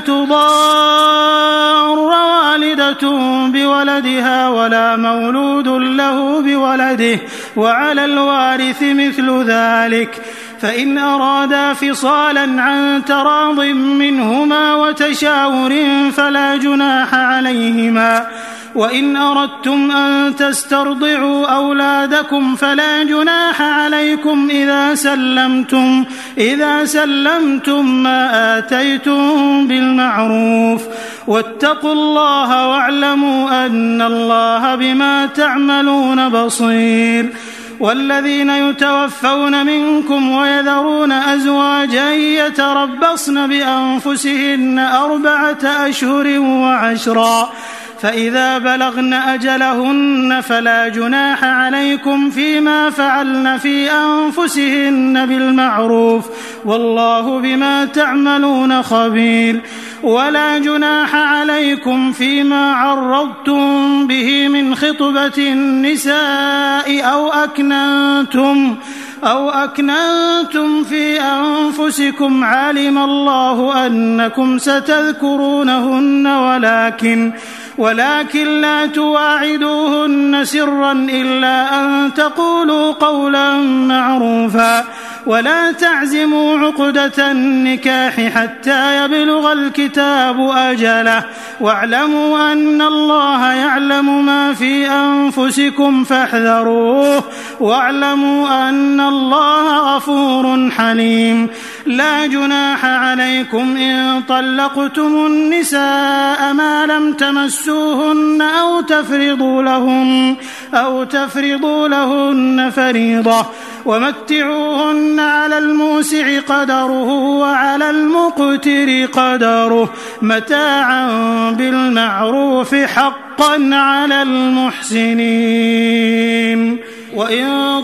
تضار والدة بولدها ولا مولود له بولده وعلى الوارث مثل ذلك فإن أرادا فصالا عن تراض منهما وتشاور فلا جناح عليهما وإن أردتم أن تسترضعوا أولادكم فلا جناح عليكم إذا سلمتم إذا سلمتم ما آتيتم بالمعروف واتقوا الله واعلموا أن الله بما تعملون بصير والذين يتوفون منكم ويذرون أزواجا يتربصن بأنفسهن أربعة أشهر وعشرا فإذا بلغن أجلهن فلا جناح عليكم فيما فعلن في أنفسهن بالمعروف والله بما تعملون خبير ولا جناح عليكم فيما عرضتم به من خطبة النساء أو أكننتم أو أكننتم في أنفسكم علم الله أنكم ستذكرونهن ولكن ولكن لا تواعدوهن سرا إلا أن تقولوا قولا معروفا ولا تعزموا عقدة النكاح حتى يبلغ الكتاب أجله واعلموا أن الله يعلم ما في أنفسكم فاحذروه واعلموا أن الله غفور حليم لا جناح عليكم إن طلقتم النساء ما لم تمسوهن أو تفرضوا لهن أو تفرضوا لهن فريضة ومتعوهن على الموسع قدره وعلى المقتر قدره متاعا بالمعروف حقا على المحسنين وإن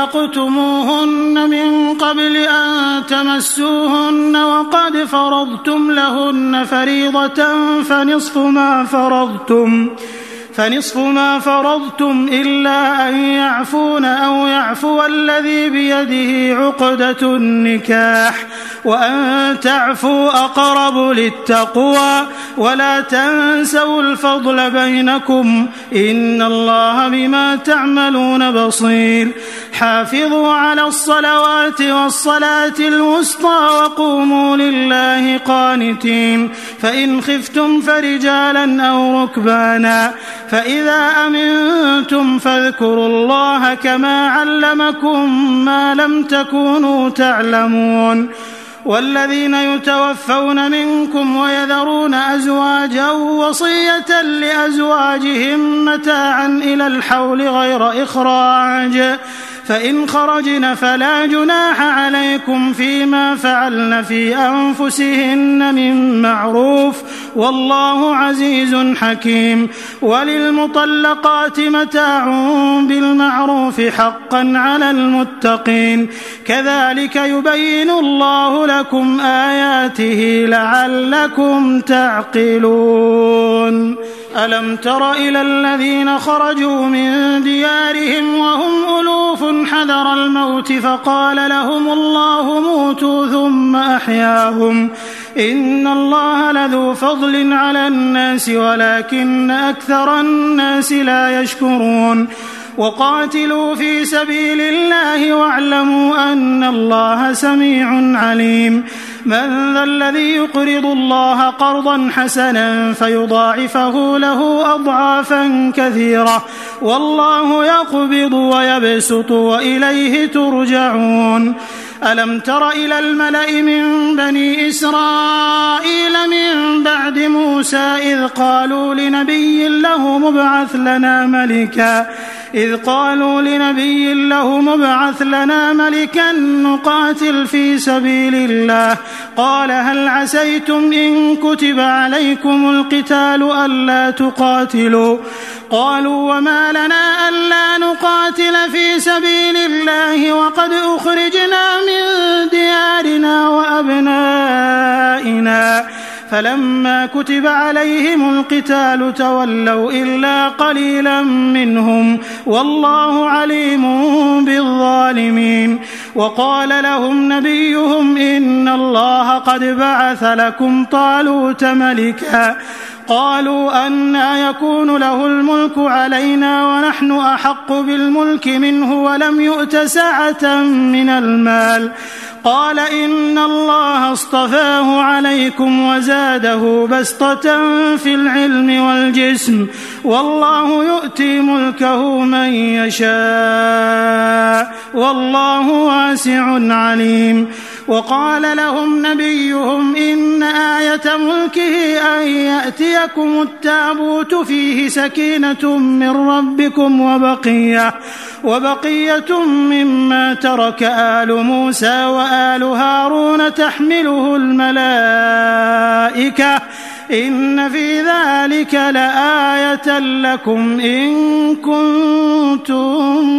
طلقتموهن من قبل أن تمسوهن وقد فرضتم لهن فريضة فنصف ما فرضتم فنصف ما فرضتم إلا أن يعفون أو يعفو الذي بيده عقدة النكاح وأن تعفوا أقرب للتقوى ولا تنسوا الفضل بينكم إن الله بما تعملون بصير حافظوا على الصلوات والصلاة الوسطى وقوموا لله قانتين فإن خفتم فرجالا أو ركبانا فإذا أمنتم فاذكروا الله كما علمكم ما لم تكونوا تعلمون والذين يتوفون منكم ويذرون أزواجا وصية لأزواجهم متاعا إلى الحول غير إخراج فإن خرجن فلا جناح عليكم فيما فعلن في أنفسهن من معروف والله عزيز حكيم وللمطلقات متاع بالمعروف حقا على المتقين كذلك يبين الله لكم آياته لعلكم تعقلون ألم تر إلى الذين خرجوا من ديارهم وهم ألوف حذر الموت فقال لهم الله موتوا ثم أحياهم إن الله لذو فضل على الناس ولكن أكثر الناس لا يشكرون وقاتلوا في سبيل الله واعلموا أن الله سميع عليم من ذا الذي يقرض الله قرضا حسنا فيضاعفه له أضعافا كثيرة والله يقبض ويبسط وإليه ترجعون ألم تر إلى الملأ من بني إسرائيل من بعد موسى إذ قالوا لنبي له مبعث لنا ملكا إذ قالوا لنبي له مبعث لنا ملكا نقاتل في سبيل الله قال هل عسيتم إن كتب عليكم القتال ألا تقاتلوا قالوا وما لنا ألا نقاتل في سبيل الله وقد أخرجنا من ديارنا وأبنائنا فلما كتب عليهم القتال تولوا إلا قليلا منهم والله عليم بالظالمين. وقال لهم نبيهم إن الله قد بعث لكم طالوت ملكا قالوا أنى يكون له الملك علينا ونحن أحق بالملك منه ولم يؤت سعة من المال قال إن الله اصطفاه عليكم وزاده بسطة في العلم والجسم والله يؤتي ملكه من يشاء والله واسع عليم. وقال لهم نبيهم إن آية ملكه أن يأتيكم التابوت فيه سكينة من ربكم وبقية, وبقية مما ترك آل موسى وآل هارون تحمله الملائكة إن في ذلك لآية لكم إن كنتم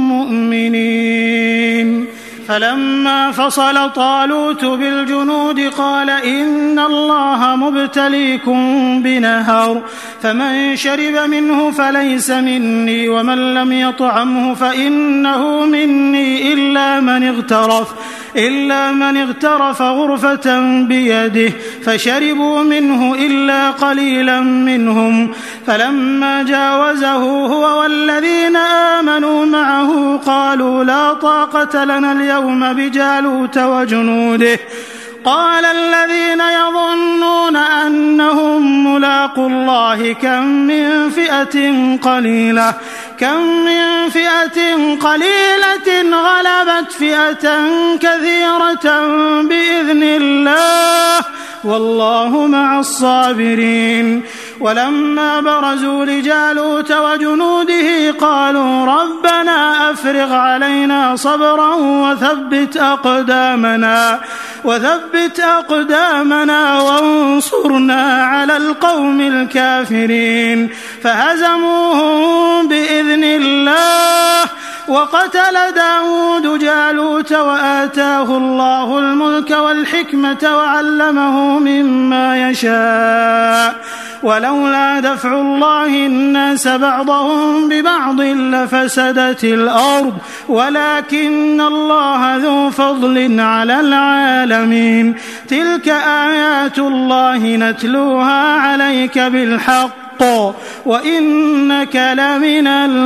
مؤمنين. فلما فصل طالوت بالجنود قال إن الله مبتليكم بنهر فمن شرب منه فليس مني ومن لم يطعمه فإنه مني إلا من اغترف إلا من اغترف غرفة بيده فشربوا منه إلا قليلا منهم. فلما جاوزه هو والذين آمنوا معه قالوا لا طاقة لنا اليوم بجالوت وجنوده قال الذين يظنون أنهم ملاقو الله كم من فئة قليلة كم من فئة قليلة غلبت فئة كثيرة بإذن الله والله مع الصابرين. ولما برزوا لجالوت وجنوده قالوا ربنا أفرغ علينا صبرا وثبت أقدامنا وثبت أقدامنا وانصرنا على القوم الكافرين فهزموهم بإذن الله. وقتل داود جالوت وآتاه الله الملك والحكمة وعلمه مما يشاء ولولا دفع الله الناس بعضهم ببعض لفسدت الأرض ولكن الله ذو فضل على العالمين. تلك آيات الله نتلوها عليك بالحق وإنك لمن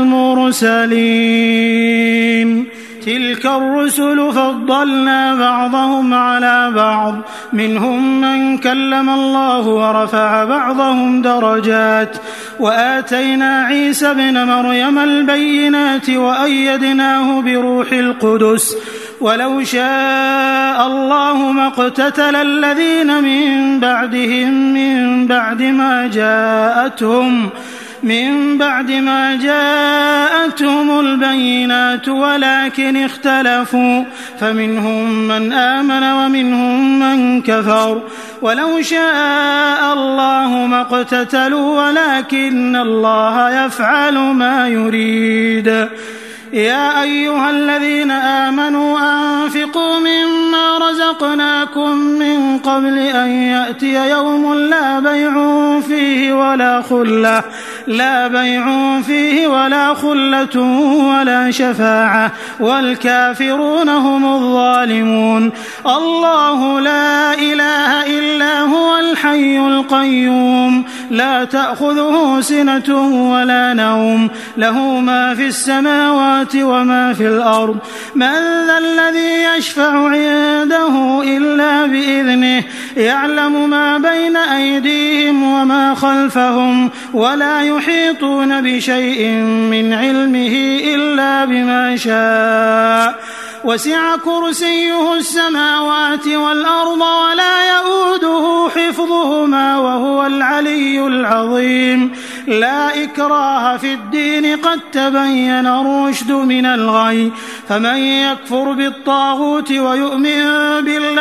المرسلين. تلك الرسل فضلنا بعضهم على بعض منهم من كلم الله ورفع بعضهم درجات وآتينا عيسى ابن مريم البينات وأيدناه بروح القدس ولو شاء الله ما اقتتل الذين من بعدهم من بعد ما جاءتهم من بعد ما جاءتهم البينات ولكن اختلفوا فمنهم من آمن ومنهم من كفر ولو شاء الله ما اقتتلوا ولكن الله يفعل ما يريد. يا أيها الذين آمنوا أنفقوا مما رزقناكم من قبل أن يأتي يوم لا بيع فيه ولا خلة لا بيع فيه ولا خلة ولا شفاعة والكافرون هم الظالمون. الله لا إله إلا هو الحي القيوم لا تأخذه سنة ولا نوم له ما في السماوات وما في الأرض من ذا الذي يشفع عنده إلا بإذنه يعلم ما بين أيديهم وما خلفهم ولا يحيطون بشيء من علمه إلا بما شاء وسع كرسيه السماوات والأرض ولا يؤوده حفظهما وهو العلي العظيم. لا إكراه في الدين قد تبين الرشد من الغي فمن يكفر بالطاغوت ويؤمن بالله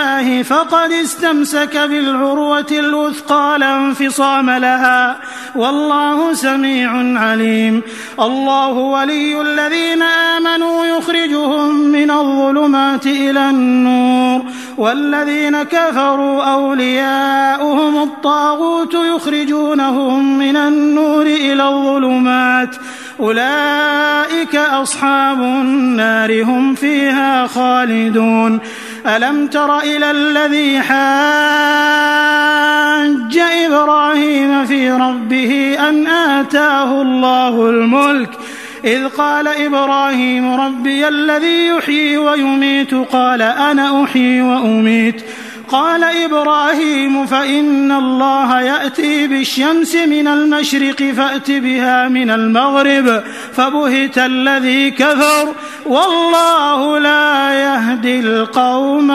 فقد استمسك بالعروة الوثقى لا انفصام لها، والله سميع عليم. الله ولي الذين آمنوا يخرجهم من الظلمات إلى النور، والذين كفروا أولياؤهم الطاغوت يخرجونهم من النور إلى الظلمات، أولئك أصحاب النار هم فيها خالدون. ألم تر إلى الذي حاج إبراهيم في ربه أن آتاه الله الملك إذ قال إبراهيم ربي الذي يحيي ويميت قال أنا أحيي وأميت قال إبراهيم فإن الله يأتي بالشمس من المشرق فأت بها من المغرب فبهت الذي كفر والله لا يهدي القوم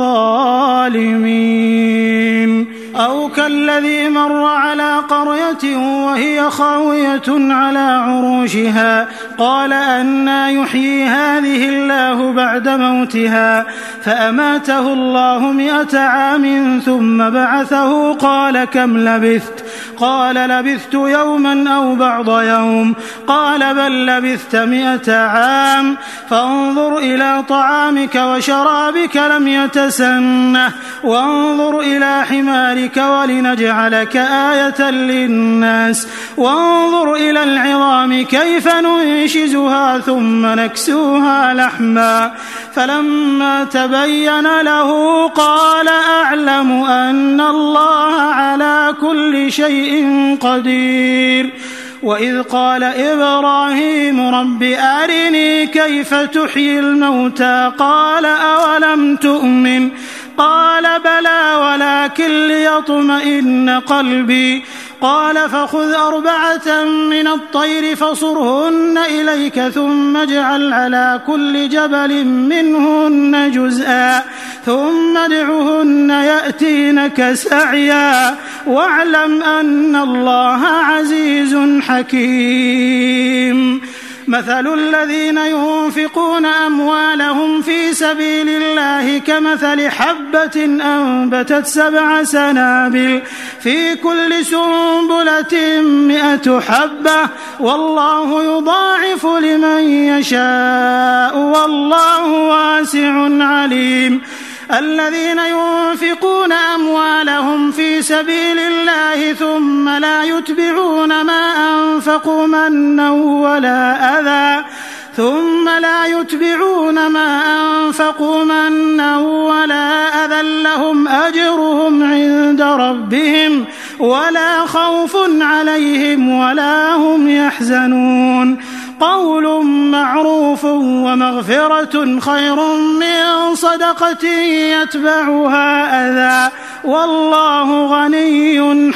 الظالمين. أو كالذي مر على قرية وهي خاوية على عروشها قال أنى يحيي هذه الله بعد موتها فأماته الله مئة عام ثم بعثه قال كم لبثت قال لبثت يوما أو بعض يوم قال بل لبثت مئة عام فانظر إلى طعامك وشرابك لم يتسنه وانظر إلى حمارك ولنجعلك آية للناس وانظر إلى العظام كيف ننشزها ثم نكسوها لحما فلما تبين له قال أعلم أن الله على كل شيء قدير. وإذ قال إبراهيم رب أرني كيف تحيي الموتى قال أولم تؤمن قال بلى ولكن ليطمئن قلبي قال فخذ أربعة من الطير فصرهن إليك ثم اجعل على كل جبل منهن جزءا ثم ادعهن يأتينك سعيا واعلم أن الله عزيز حكيم. مثل الذين ينفقون أموالهم في سبيل الله كمثل حبة أنبتت سبع سنابل في كل سنبلة مئة حبة والله يضاعف لمن يشاء والله واسع عليم. الذين ينفقون أموالهم في سبيل الله ثم لا يتبعون ما أنفقوا منا ولا أذى ثم لا يتبعون ما أنفقوا منا ولا أذى لهم أجرهم عند ربهم ولا خوف عليهم ولا هم يحزنون. قول معروف ومغفرة خير من صدقة يتبعها أذى والله غني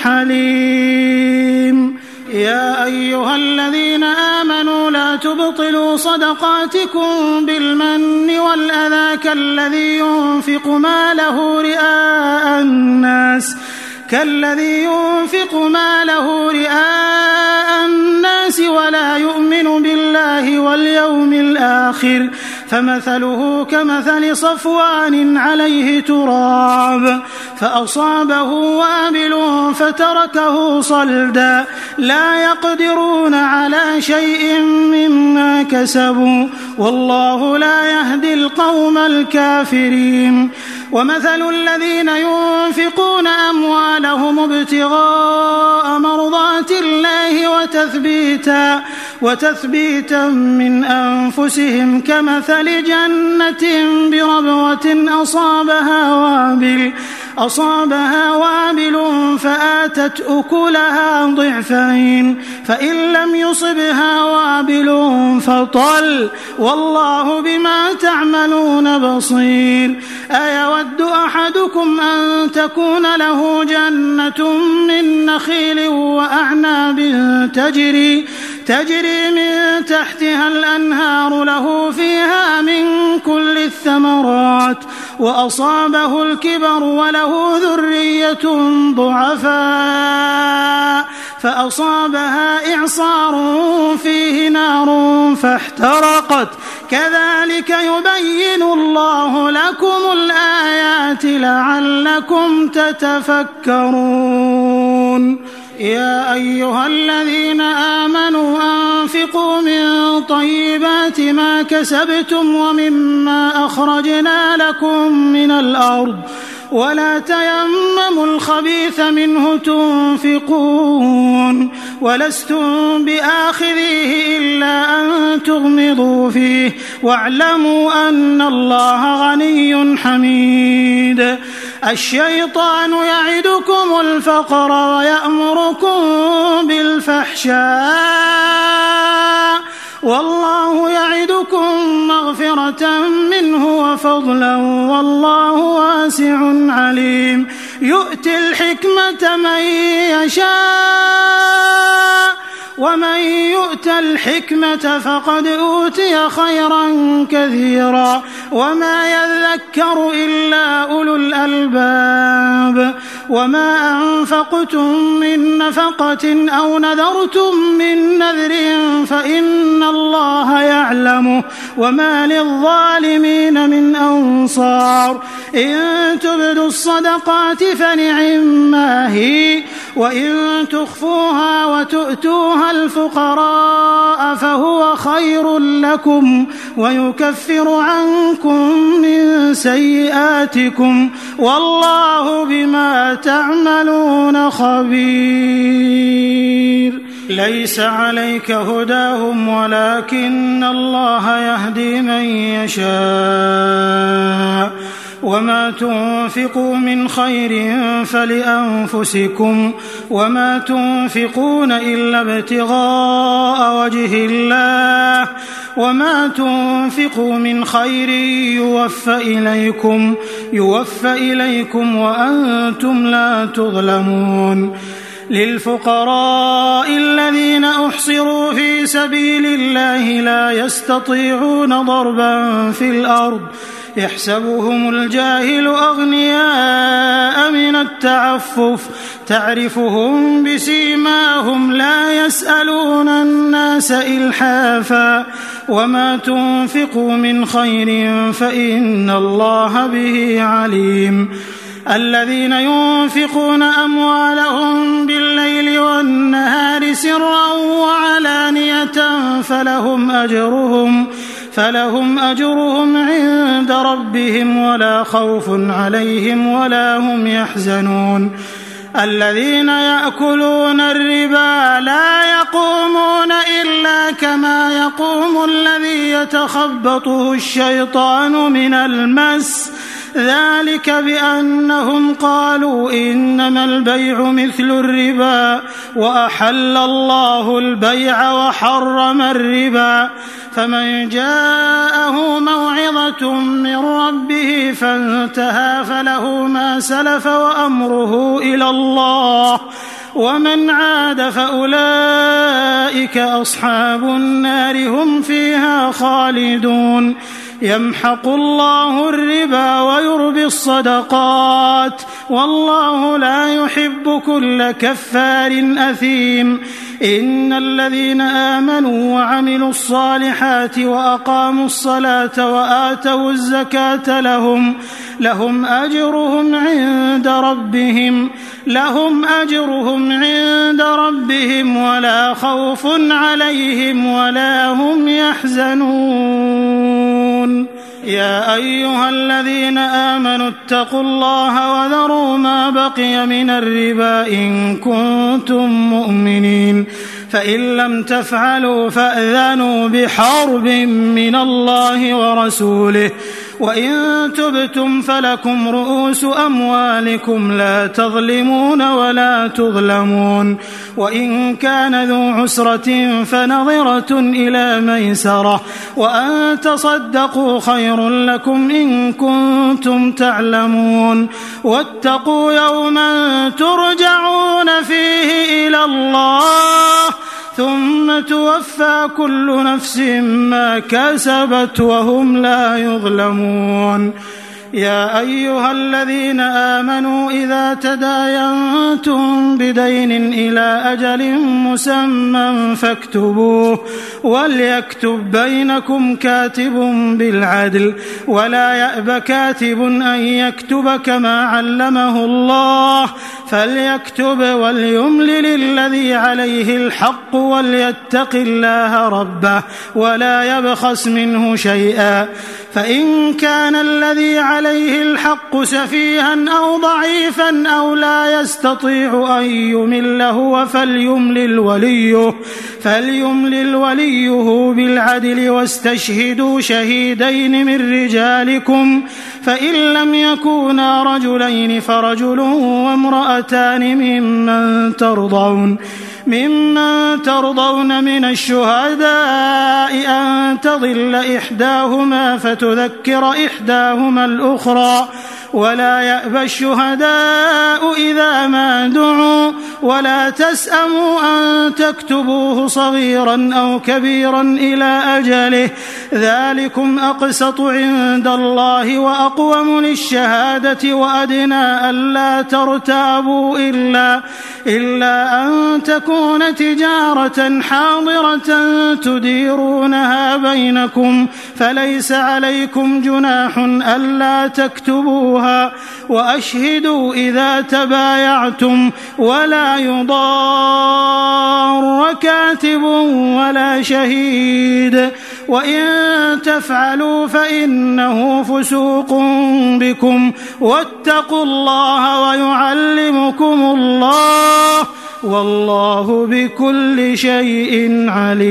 حليم. يا أيها الذين آمنوا لا تبطلوا صدقاتكم بالمن والأذى كالذي ينفق ماله رئاء الناس كالذي ينفق ماله رئاء الناس ولا يؤمن بالله واليوم الآخر فمثله كمثل صفوان عليه تراب فأصابه وابل فتركه صلدا لا يقدرون على شيء مما كسبوا والله لا يهدي القوم الكافرين. ومثل الذين ينفقون أموالهم ابتغاء مرضات الله وتثبيتا وتثبيتا من أنفسهم كمثل جنة بربوة أصابها وابل أصابها وابل فآتت أكلها ضعفين فإن لم يصبها وابل فطل والله بما تعملون بصير. أيود أحدكم أن تكون له جنة من نخيل وأعناب تجري تجري من تحتها الأنهار له فيها من كل الثمرات وأصابه الكبر وله ذرية ضعفاء فأصابها إعصار فيه نار فاحترقت كذلك يبين الله لكم الآيات لعلكم تتفكرون يا أيها الذين آمنوا أنفقوا من طيبات ما كسبتم ومما أخرجنا لكم من الأرض ولا تيمموا الخبيث منه تنفقون ولستم بآخذيه إلا أن تغمضوا فيه واعلموا أن الله غني حميد الشيطان يعدكم الفقر ويأمركم بالفحشاء والله يعدكم مغفرة منه وفضلا والله واسع عليم يؤتي الحكمة من يشاء ومن يؤت الحكمة فقد أوتي خيرا كثيرا وما يذكر إلا أولو الألباب وما أنفقتم من نفقة أو نذرتم من نذر فإن الله يعلمه وما للظالمين من أنصار إن تبدوا الصدقات فنعما هي وإن تخفوها وتؤتوها الفقراء فهو خير لكم ويكفر عنكم من سيئاتكم والله بما تعملون خبير ليس عليك هداهم ولكن الله يهدي من يشاء وما تنفقوا من خير فلأنفسكم وما تنفقون إلا ابتغاء وجه الله وما تنفقوا من خير يوفى إليكم يوفى إليكم وأنتم لا تظلمون للفقراء الذين أحصروا في سبيل الله لا يستطيعون ضربا في الأرض يحسبهم الجاهل أغنياء من التعفف تعرفهم بسيماهم لا يسألون الناس إلحافا وما تنفقوا من خير فإن الله به عليم الذين ينفقون أموالهم بالليل والنهار سرا وعلانية فلهم أجرهم فلهم أجرهم عند ربهم ولا خوف عليهم ولا هم يحزنون الذين يأكلون الربا لا يقومون إلا كما يقوم الذي يتخبطه الشيطان من المس ذلك بأنهم قالوا إنما البيع مثل الربا وأحل الله البيع وحرم الربا فمن جاءه موعظة من ربه فانتهى فله ما سلف وأمره إلى الله ومن عاد فأولئك أصحاب النار هم فيها خالدون يمحق الله الربا ويربي الصدقات والله لا يحب كل كفار أثيم إن الذين آمنوا وعملوا الصالحات وأقاموا الصلاة وآتوا الزكاة لهم لهم أجرهم عند ربهم لهم أجرهم عند ربهم ولا خوف عليهم ولا هم يحزنون يا أيها الذين آمنوا اتقوا الله وذروا ما بقي من الربا إن كنتم مؤمنين فإن لم تفعلوا فأذنوا بحرب من الله ورسوله وإن تبتم فلكم رؤوس أموالكم لا تظلمون ولا تظلمون وإن كان ذو عسرة فنظرة إلى ميسرة وأن تصدقوا خير لكم إن كنتم تعلمون واتقوا يوما ترجعون فيه إلى الله ثم توفى كل نفس ما كسبت وهم لا يظلمون يا أيها الذين آمنوا إذا تداينتم بدين إلى أجل مسمى فاكتبوه وليكتب بينكم كاتب بالعدل ولا يأب كاتب أن يكتب كما علمه الله فليكتب وليملل الذي عليه الحق وليتق الله ربه ولا يبخس منه شيئا فإن كان الذي عليه الحق سفيها أو ضعيفا أو لا يستطيع أن يمل هو فليملل وليه فليملل وليه بالعدل واستشهدوا شهيدين من رجالكم فإن لم يكونا رجلين فرجل وامرأتان ممن ترضون ممن ترضون من الشهداء أن تضل إحداهما فتذكر إحداهما الأخرى ولا يأبى الشهداء إذا ما دعوا ولا تسأموا أن تكتبوه صغيرا أو كبيرا إلى أجله ذلكم أقسط عند الله وأقوم للشهادة وأدنى ألا ترتابوا إلا, إلا أن تكون تجارة حاضرة تديرونها بينكم فليس عليكم جناح ألا تكتبوها وأشهدوا إذا تبايعتم ولا يضار كاتب ولا شهيد وإن تفعلوا فإنه فسوق بكم واتقوا الله ويعلمكم الله والله بكل شيء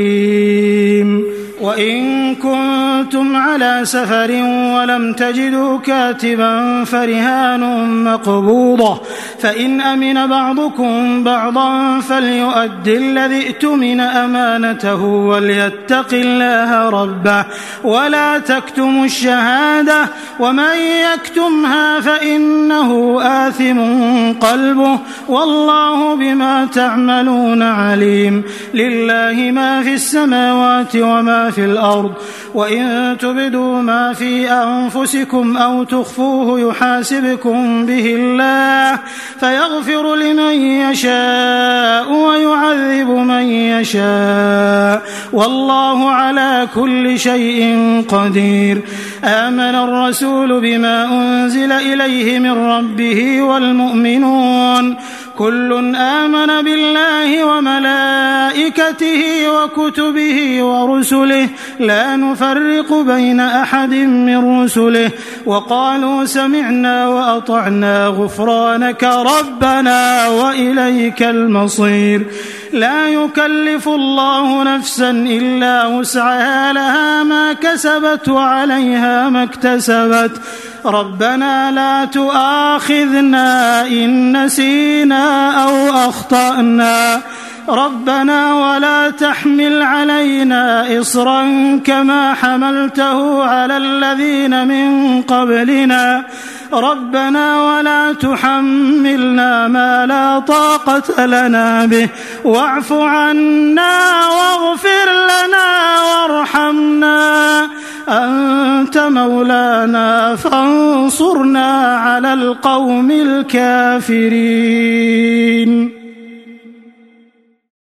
عليم وإن كنتم على سفر ولم تجدوا كاتبا فرهان مقبوضة فإن أمن بعضكم بعضا فليؤد الذي ائتمن أمانته وليتق الله ربه ولا تكتموا الشهادة ومن يكتمها فإنه آثم قلبه والله بما تعملون عليم لله ما في السماوات وما في الأرض وإن تبدوا ما في أنفسكم أو تخفوه يحاسبكم به الله فيغفر لمن يشاء ويعذب من يشاء والله على كل شيء قدير آمن الرسول بما أنزل إليه من ربه والمؤمنون كل آمن بالله وملائكته وكتبه ورسله لا نفرق بين أحد من رسله وقالوا سمعنا وأطعنا غفرانك ربنا وإليك المصير لا يكلف الله نفسا إلا وسعها لها ما كسبت وعليها ما اكتسبت ربنا لا تؤاخذنا إن نسينا أو أخطأنا ربنا ولا تحمل علينا إصرا كما حملته على الذين من قبلنا ربنا ولا تحملنا ما لا طاقة لنا به واعف عنا واغفر لنا وارحمنا أنت مولانا فانصرنا على القوم الكافرين.